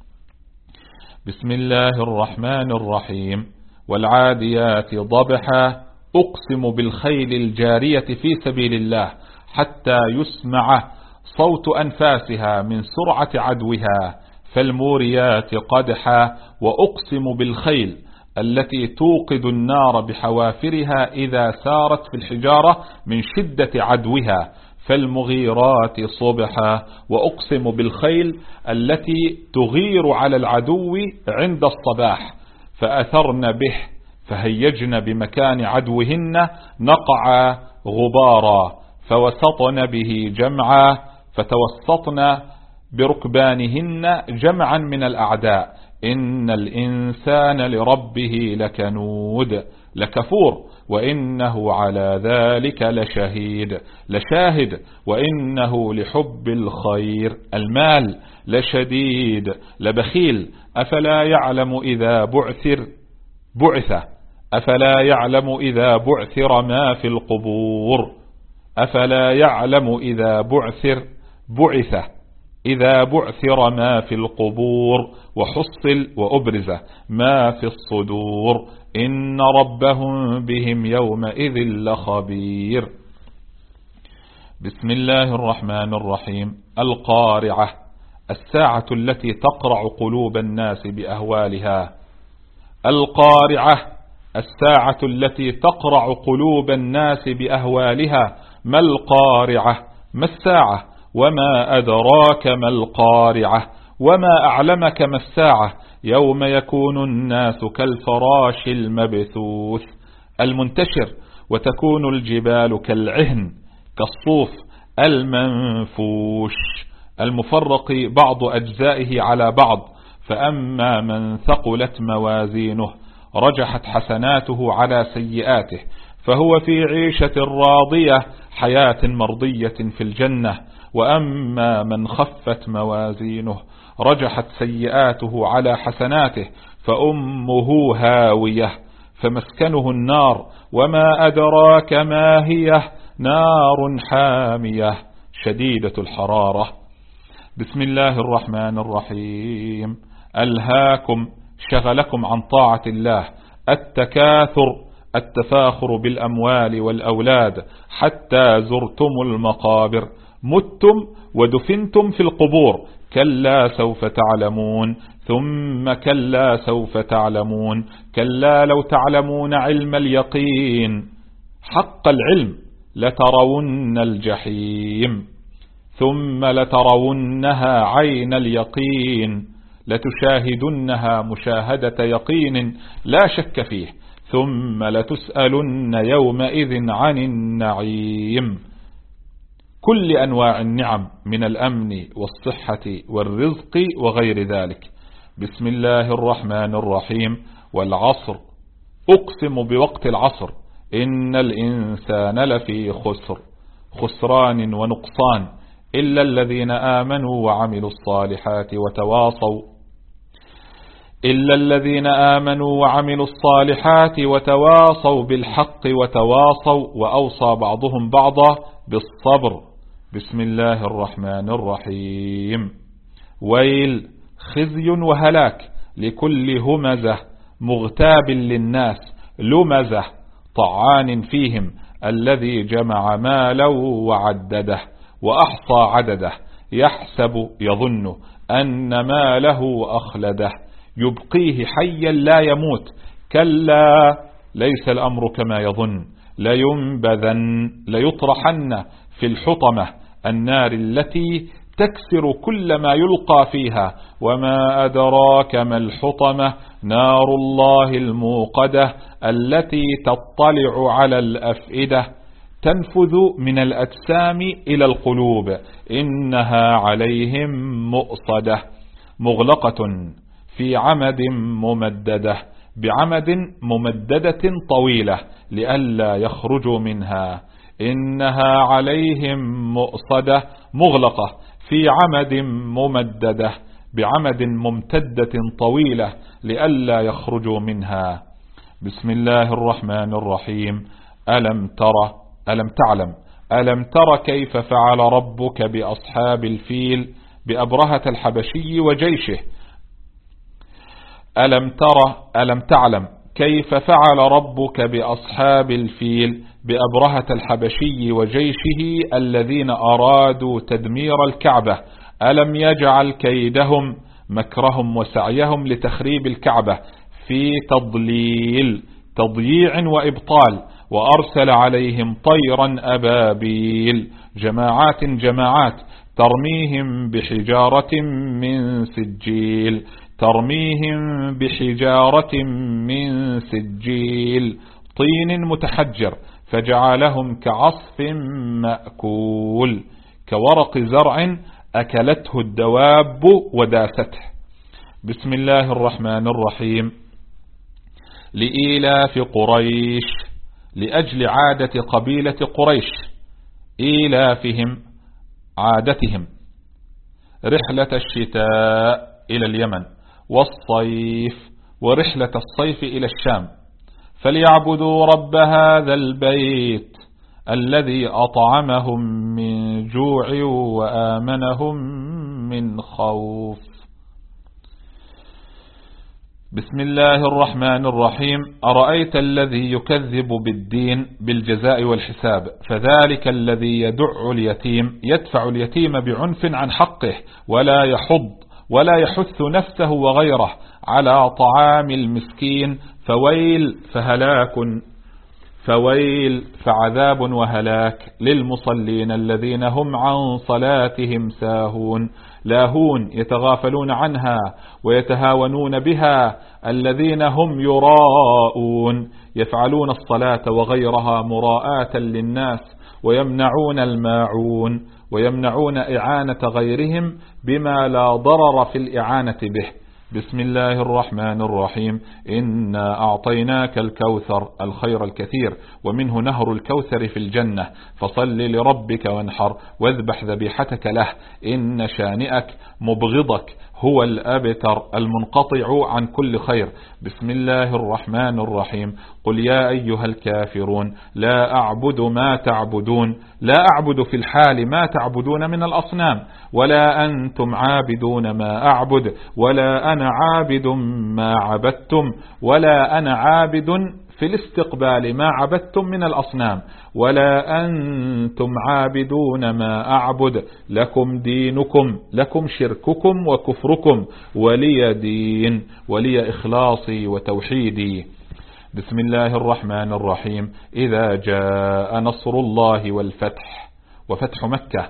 بسم الله الرحمن الرحيم. والعاديات ضبحا، أقسم بالخيل الجارية في سبيل الله حتى يسمع صوت أنفاسها من سرعة عدوها، فالموريات قدحا، وأقسم بالخيل التي توقد النار بحوافرها إذا سارت في الحجارة من شدة عدوها، فالمغيرات صبحا، وأقسم بالخيل التي تغير على العدو عند الصباح، فأثرن به فهيجن بمكان عدوهن نقعا غبارا، فوسطن به جمعا فتوسطن بركبانهن جمعا من الأعداء. إن الإنسان لربه لكنود لكفور وإنه على ذلك لشاهد وإنه لحب الخير المال لشديد لبخيل. أفلا يعلم إذا بعث أفلا يعلم إذا بعثر ما في القبور أفلا يعلم إذا بعثر ما في القبور وحصل وأبرز ما في الصدور إن ربهم بهم يومئذ لخبير. بسم الله الرحمن الرحيم. القارعة، الساعة التي تقرع قلوب الناس بأهوالها. القارعة، الساعة التي تقرع قلوب الناس بأهوالها. ما القارعة؟ ما الساعة؟ وما أدراك ما القارعة؟ وما أعلمك ما الساعة؟ يوم يكون الناس كالفراش المبثوث المنتشر، وتكون الجبال كالعهن كالصوف المنفوش المفرق بعض أجزائه على بعض. فأما من ثقلت موازينه رجحت حسناته على سيئاته فهو في عيشة راضية حياة مرضية في الجنة. وأما من خفت موازينه رجحت سيئاته على حسناته فأمه هاوية فمسكنه النار. وما أدراك ما هي؟ نار حامية شديدة الحرارة. بسم الله الرحمن الرحيم. ألهاكم، شغلكم عن طاعة الله، التكاثر، التفاخر بالأموال والأولاد، حتى زرتم المقابر، متم ودفنتم في القبور. كلا سوف تعلمون، ثم كلا سوف تعلمون، كلا لو تعلمون علم اليقين حق العلم لترون الجحيم، ثم لترونها عين اليقين، لتشاهدنها مشاهدة يقين لا شك فيه، ثم لتسألن يومئذ عن النعيم. كل أنواع النعم من الأمن والصحة والرزق وغير ذلك. بسم الله الرحمن الرحيم. والعصر، أقسم بوقت العصر، إن الإنسان لفي خسر، خسران ونقصان، إلا الذين آمنوا وعملوا الصالحات وتواصوا بالحق وتواصوا وأوصى بعضهم بعضا بالصبر. بسم الله الرحمن الرحيم. ويل، خزي وهلاك لكل همزة مغتاب للناس لمزة طعان فيهم، الذي جمع مالا وعدده وأحصى عدده، يحسب يظن أن ماله أخلده، يبقيه حيا لا يموت، كلا ليس الأمر كما يظن، ليطرحن في الحطمة، النار التي تكسر كل ما يلقى فيها. وما أدراك ما الحطمة؟ نار الله الموقدة، التي تطلع على الأفئدة، تنفذ من الأجسام إلى القلوب، إنها عليهم مؤصدة، مغلقة في عمد ممددة، بعمد ممددة طويلة لئلا يخرجوا منها. إنها عليهم مؤصدة، مغلقة في عمد ممددة، بعمد ممتدة طويلة لئلا يخرجوا منها. بسم الله الرحمن الرحيم. ألم تر كيف فعل ربك بأصحاب الفيل، بأبرهة الحبشي وجيشه. ألم تعلم كيف فعل ربك بأصحاب الفيل، بأبرهة الحبشي وجيشه الذين أرادوا تدمير الكعبة. ألم يجعل كيدهم، مكرهم وسعيهم لتخريب الكعبة، في تضليل تضييع وإبطال. وأرسل عليهم طيرا أبابيل جماعات جماعات ترميهم بحجارة من سجيل ترميهم بحجارة من سجيل طين متحجر فجعلهم كعصف مأكول كورق زرع أكلته الدواب وداسته. بسم الله الرحمن الرحيم. لإيلاف قريش لأجل عادة قبيلة قريش إيلافهم عادتهم رحلة الشتاء إلى اليمن والصيف ورحلة الصيف إلى الشام فليعبدوا رب هذا البيت الذي أطعمهم من جوع وآمنهم من خوف. بسم الله الرحمن الرحيم. أرأيت الذي يكذب بالدين بالجزاء والحساب فذلك الذي يدع اليتيم يدفع اليتيم بعنف عن حقه ولا يحض ولا يحث نفسه وغيره على طعام المسكين فويل فعذاب وهلاك للمصلين الذين هم عن صلاتهم ساهون لاهون يتغافلون عنها ويتهاونون بها الذين هم يراءون يفعلون الصلاة وغيرها مراءة للناس ويمنعون الماعون ويمنعون إعانة غيرهم بما لا ضرر في الإعانة به. بسم الله الرحمن الرحيم. إنا أعطيناك الكوثر الخير الكثير ومنه نهر الكوثر في الجنة فصل لربك وانحر واذبح ذبيحتك له إن شانئك مبغضك هو الأبتر المنقطع عن كل خير. بسم الله الرحمن الرحيم. قل يا أيها الكافرون لا أعبد ما تعبدون لا أعبد في الحال ما تعبدون من الأصنام ولا أنتم عابدون ما أعبد ولا أنا عابد ما عبدتم ولا أنا عابد في الاستقبال ما عبدتم من الأصنام ولا أنتم عابدون ما أعبد لكم دينكم لكم شرككم وكفركم ولي دين ولي إخلاصي وتوحيدي. بسم الله الرحمن الرحيم. إذا جاء نصر الله والفتح وفتح مكة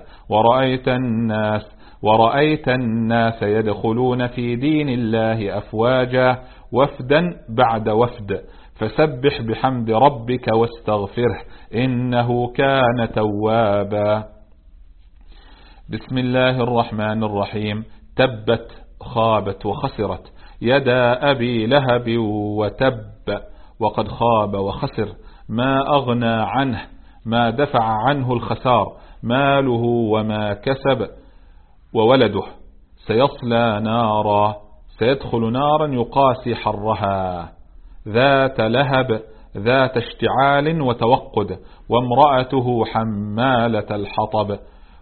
ورأيت الناس يدخلون في دين الله أفواجا وفدا بعد وفد فسبح بحمد ربك واستغفره إنه كان توابا. بسم الله الرحمن الرحيم. تبت خابت وخسرت يدا أبي لهب وتب وقد خاب وخسر ما أغنى عنه ما دفع عنه الخسار ماله وما كسب وولده سيصلى نارا سيدخل نارا يقاسي حرها ذات لهب ذات اشتعال وتوقد وامرأته حمالة الحطب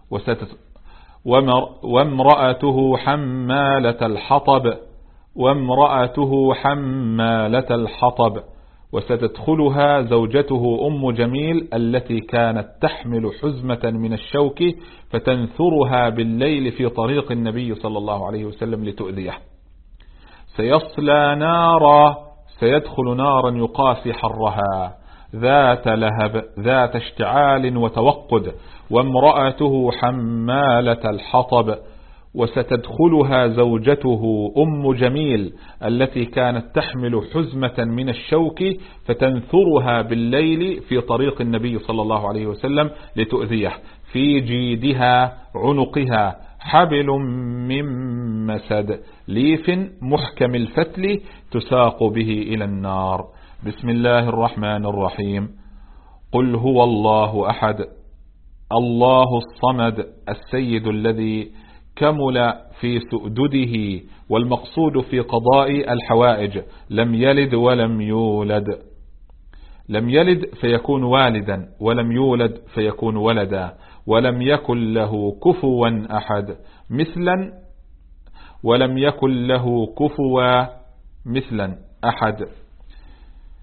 وامرأته حمالة الحطب وستدخلها زوجته أم جميل التي كانت تحمل حزمة من الشوك فتنثرها بالليل في طريق النبي صلى الله عليه وسلم لتؤذيه. سيصلى نارا سيدخل نارا يقاسي حرها ذات لهب ذات اشتعال وتوقد وامرأته حمالة الحطب وستدخلها زوجته أم جميل التي كانت تحمل حزمة من الشوك فتنثرها بالليل في طريق النبي صلى الله عليه وسلم لتؤذيه. في جيدها عنقها حبل من مسد ليف محكم الفتل تساق به إلى النار. بسم الله الرحمن الرحيم. قل هو الله أحد الله الصمد السيد الذي كمل في سؤدده والمقصود في قضاء الحوائج لم يلد ولم يولد لم يلد فيكون والدا ولم يولد فيكون ولدا ولم يكن له كفوا أحد مثلا ولم يكن له كفوا مثلا أحد.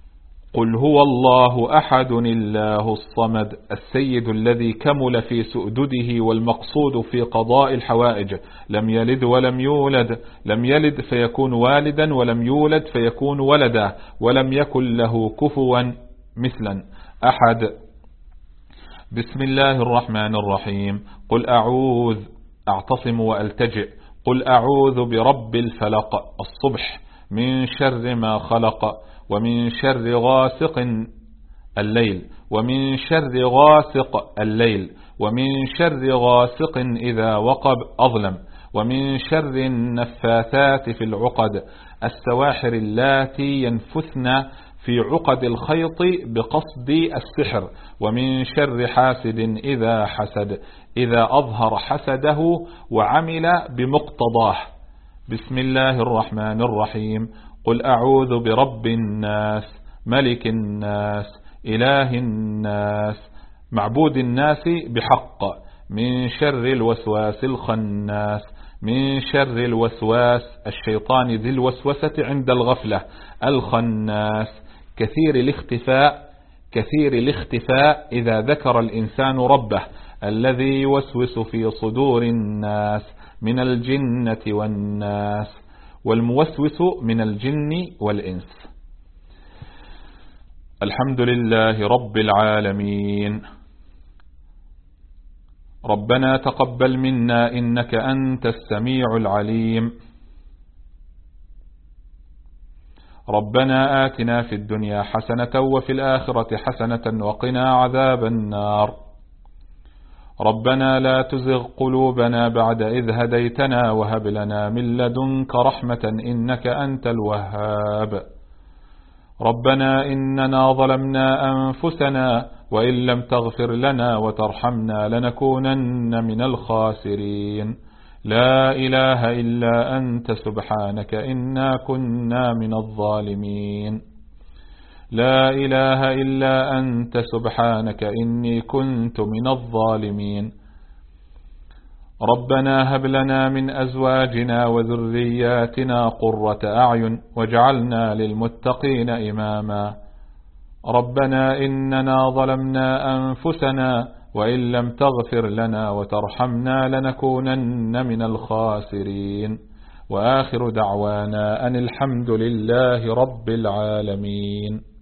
قل هو الله أحد الله الصمد السيد الذي كمل في سؤدده والمقصود في قضاء الحوائج، لم يلد ولم يولد، لم يلد فيكون والدا ولم يولد فيكون ولدا، ولم يكن له كفوا مثلا أحد. بسم الله الرحمن الرحيم. قل أعتصم وألتجئ. قل أعوذ برب الفلق الصبح من شر ما خلق، ومن شر غاسق الليل، ومن شر غاسق الليل، ومن شر غاسق إذا وقب أظلم، ومن شر النفاثات في العقد السواحر اللاتي ينفثن في عقد الخيط بقصد السحر، ومن شر حاسد إذا حسد إذا أظهر حسده وعمل بمقتضاه. بسم الله الرحمن الرحيم. قل أعوذ برب الناس ملك الناس إله الناس معبود الناس بحق، من شر الوسواس الخناس، من شر الوسواس الشيطان ذي الوسوسة عند الغفلة الخناس كثير الاختفاء إذا ذكر الإنسان ربه، الذي يوسوس في صدور الناس من الجنة والناس، والموسوس من الجن والإنس. الحمد لله رب العالمين. ربنا تقبل منا إنك أنت السميع العليم. ربنا آتنا في الدنيا حسنة وفي الآخرة حسنة وقنا عذاب النار. ربنا لا تزغ قلوبنا بعد إذ هديتنا وهب لنا من لدنك رحمة إنك أنت الوهاب. ربنا إننا ظلمنا أنفسنا وإن لم تغفر لنا وترحمنا لنكونن من الخاسرين. لا إله إلا أنت سبحانك إنا كنا من الظالمين. لا إله إلا أنت سبحانك إني كنت من الظالمين. ربنا هب لنا من أزواجنا وذرياتنا قرة أعين واجعلنا للمتقين إماما. ربنا إننا ظلمنا أنفسنا وإن لم تغفر لنا وترحمنا لنكونن من الخاسرين. وآخر دعوانا أن الحمد لله رب العالمين.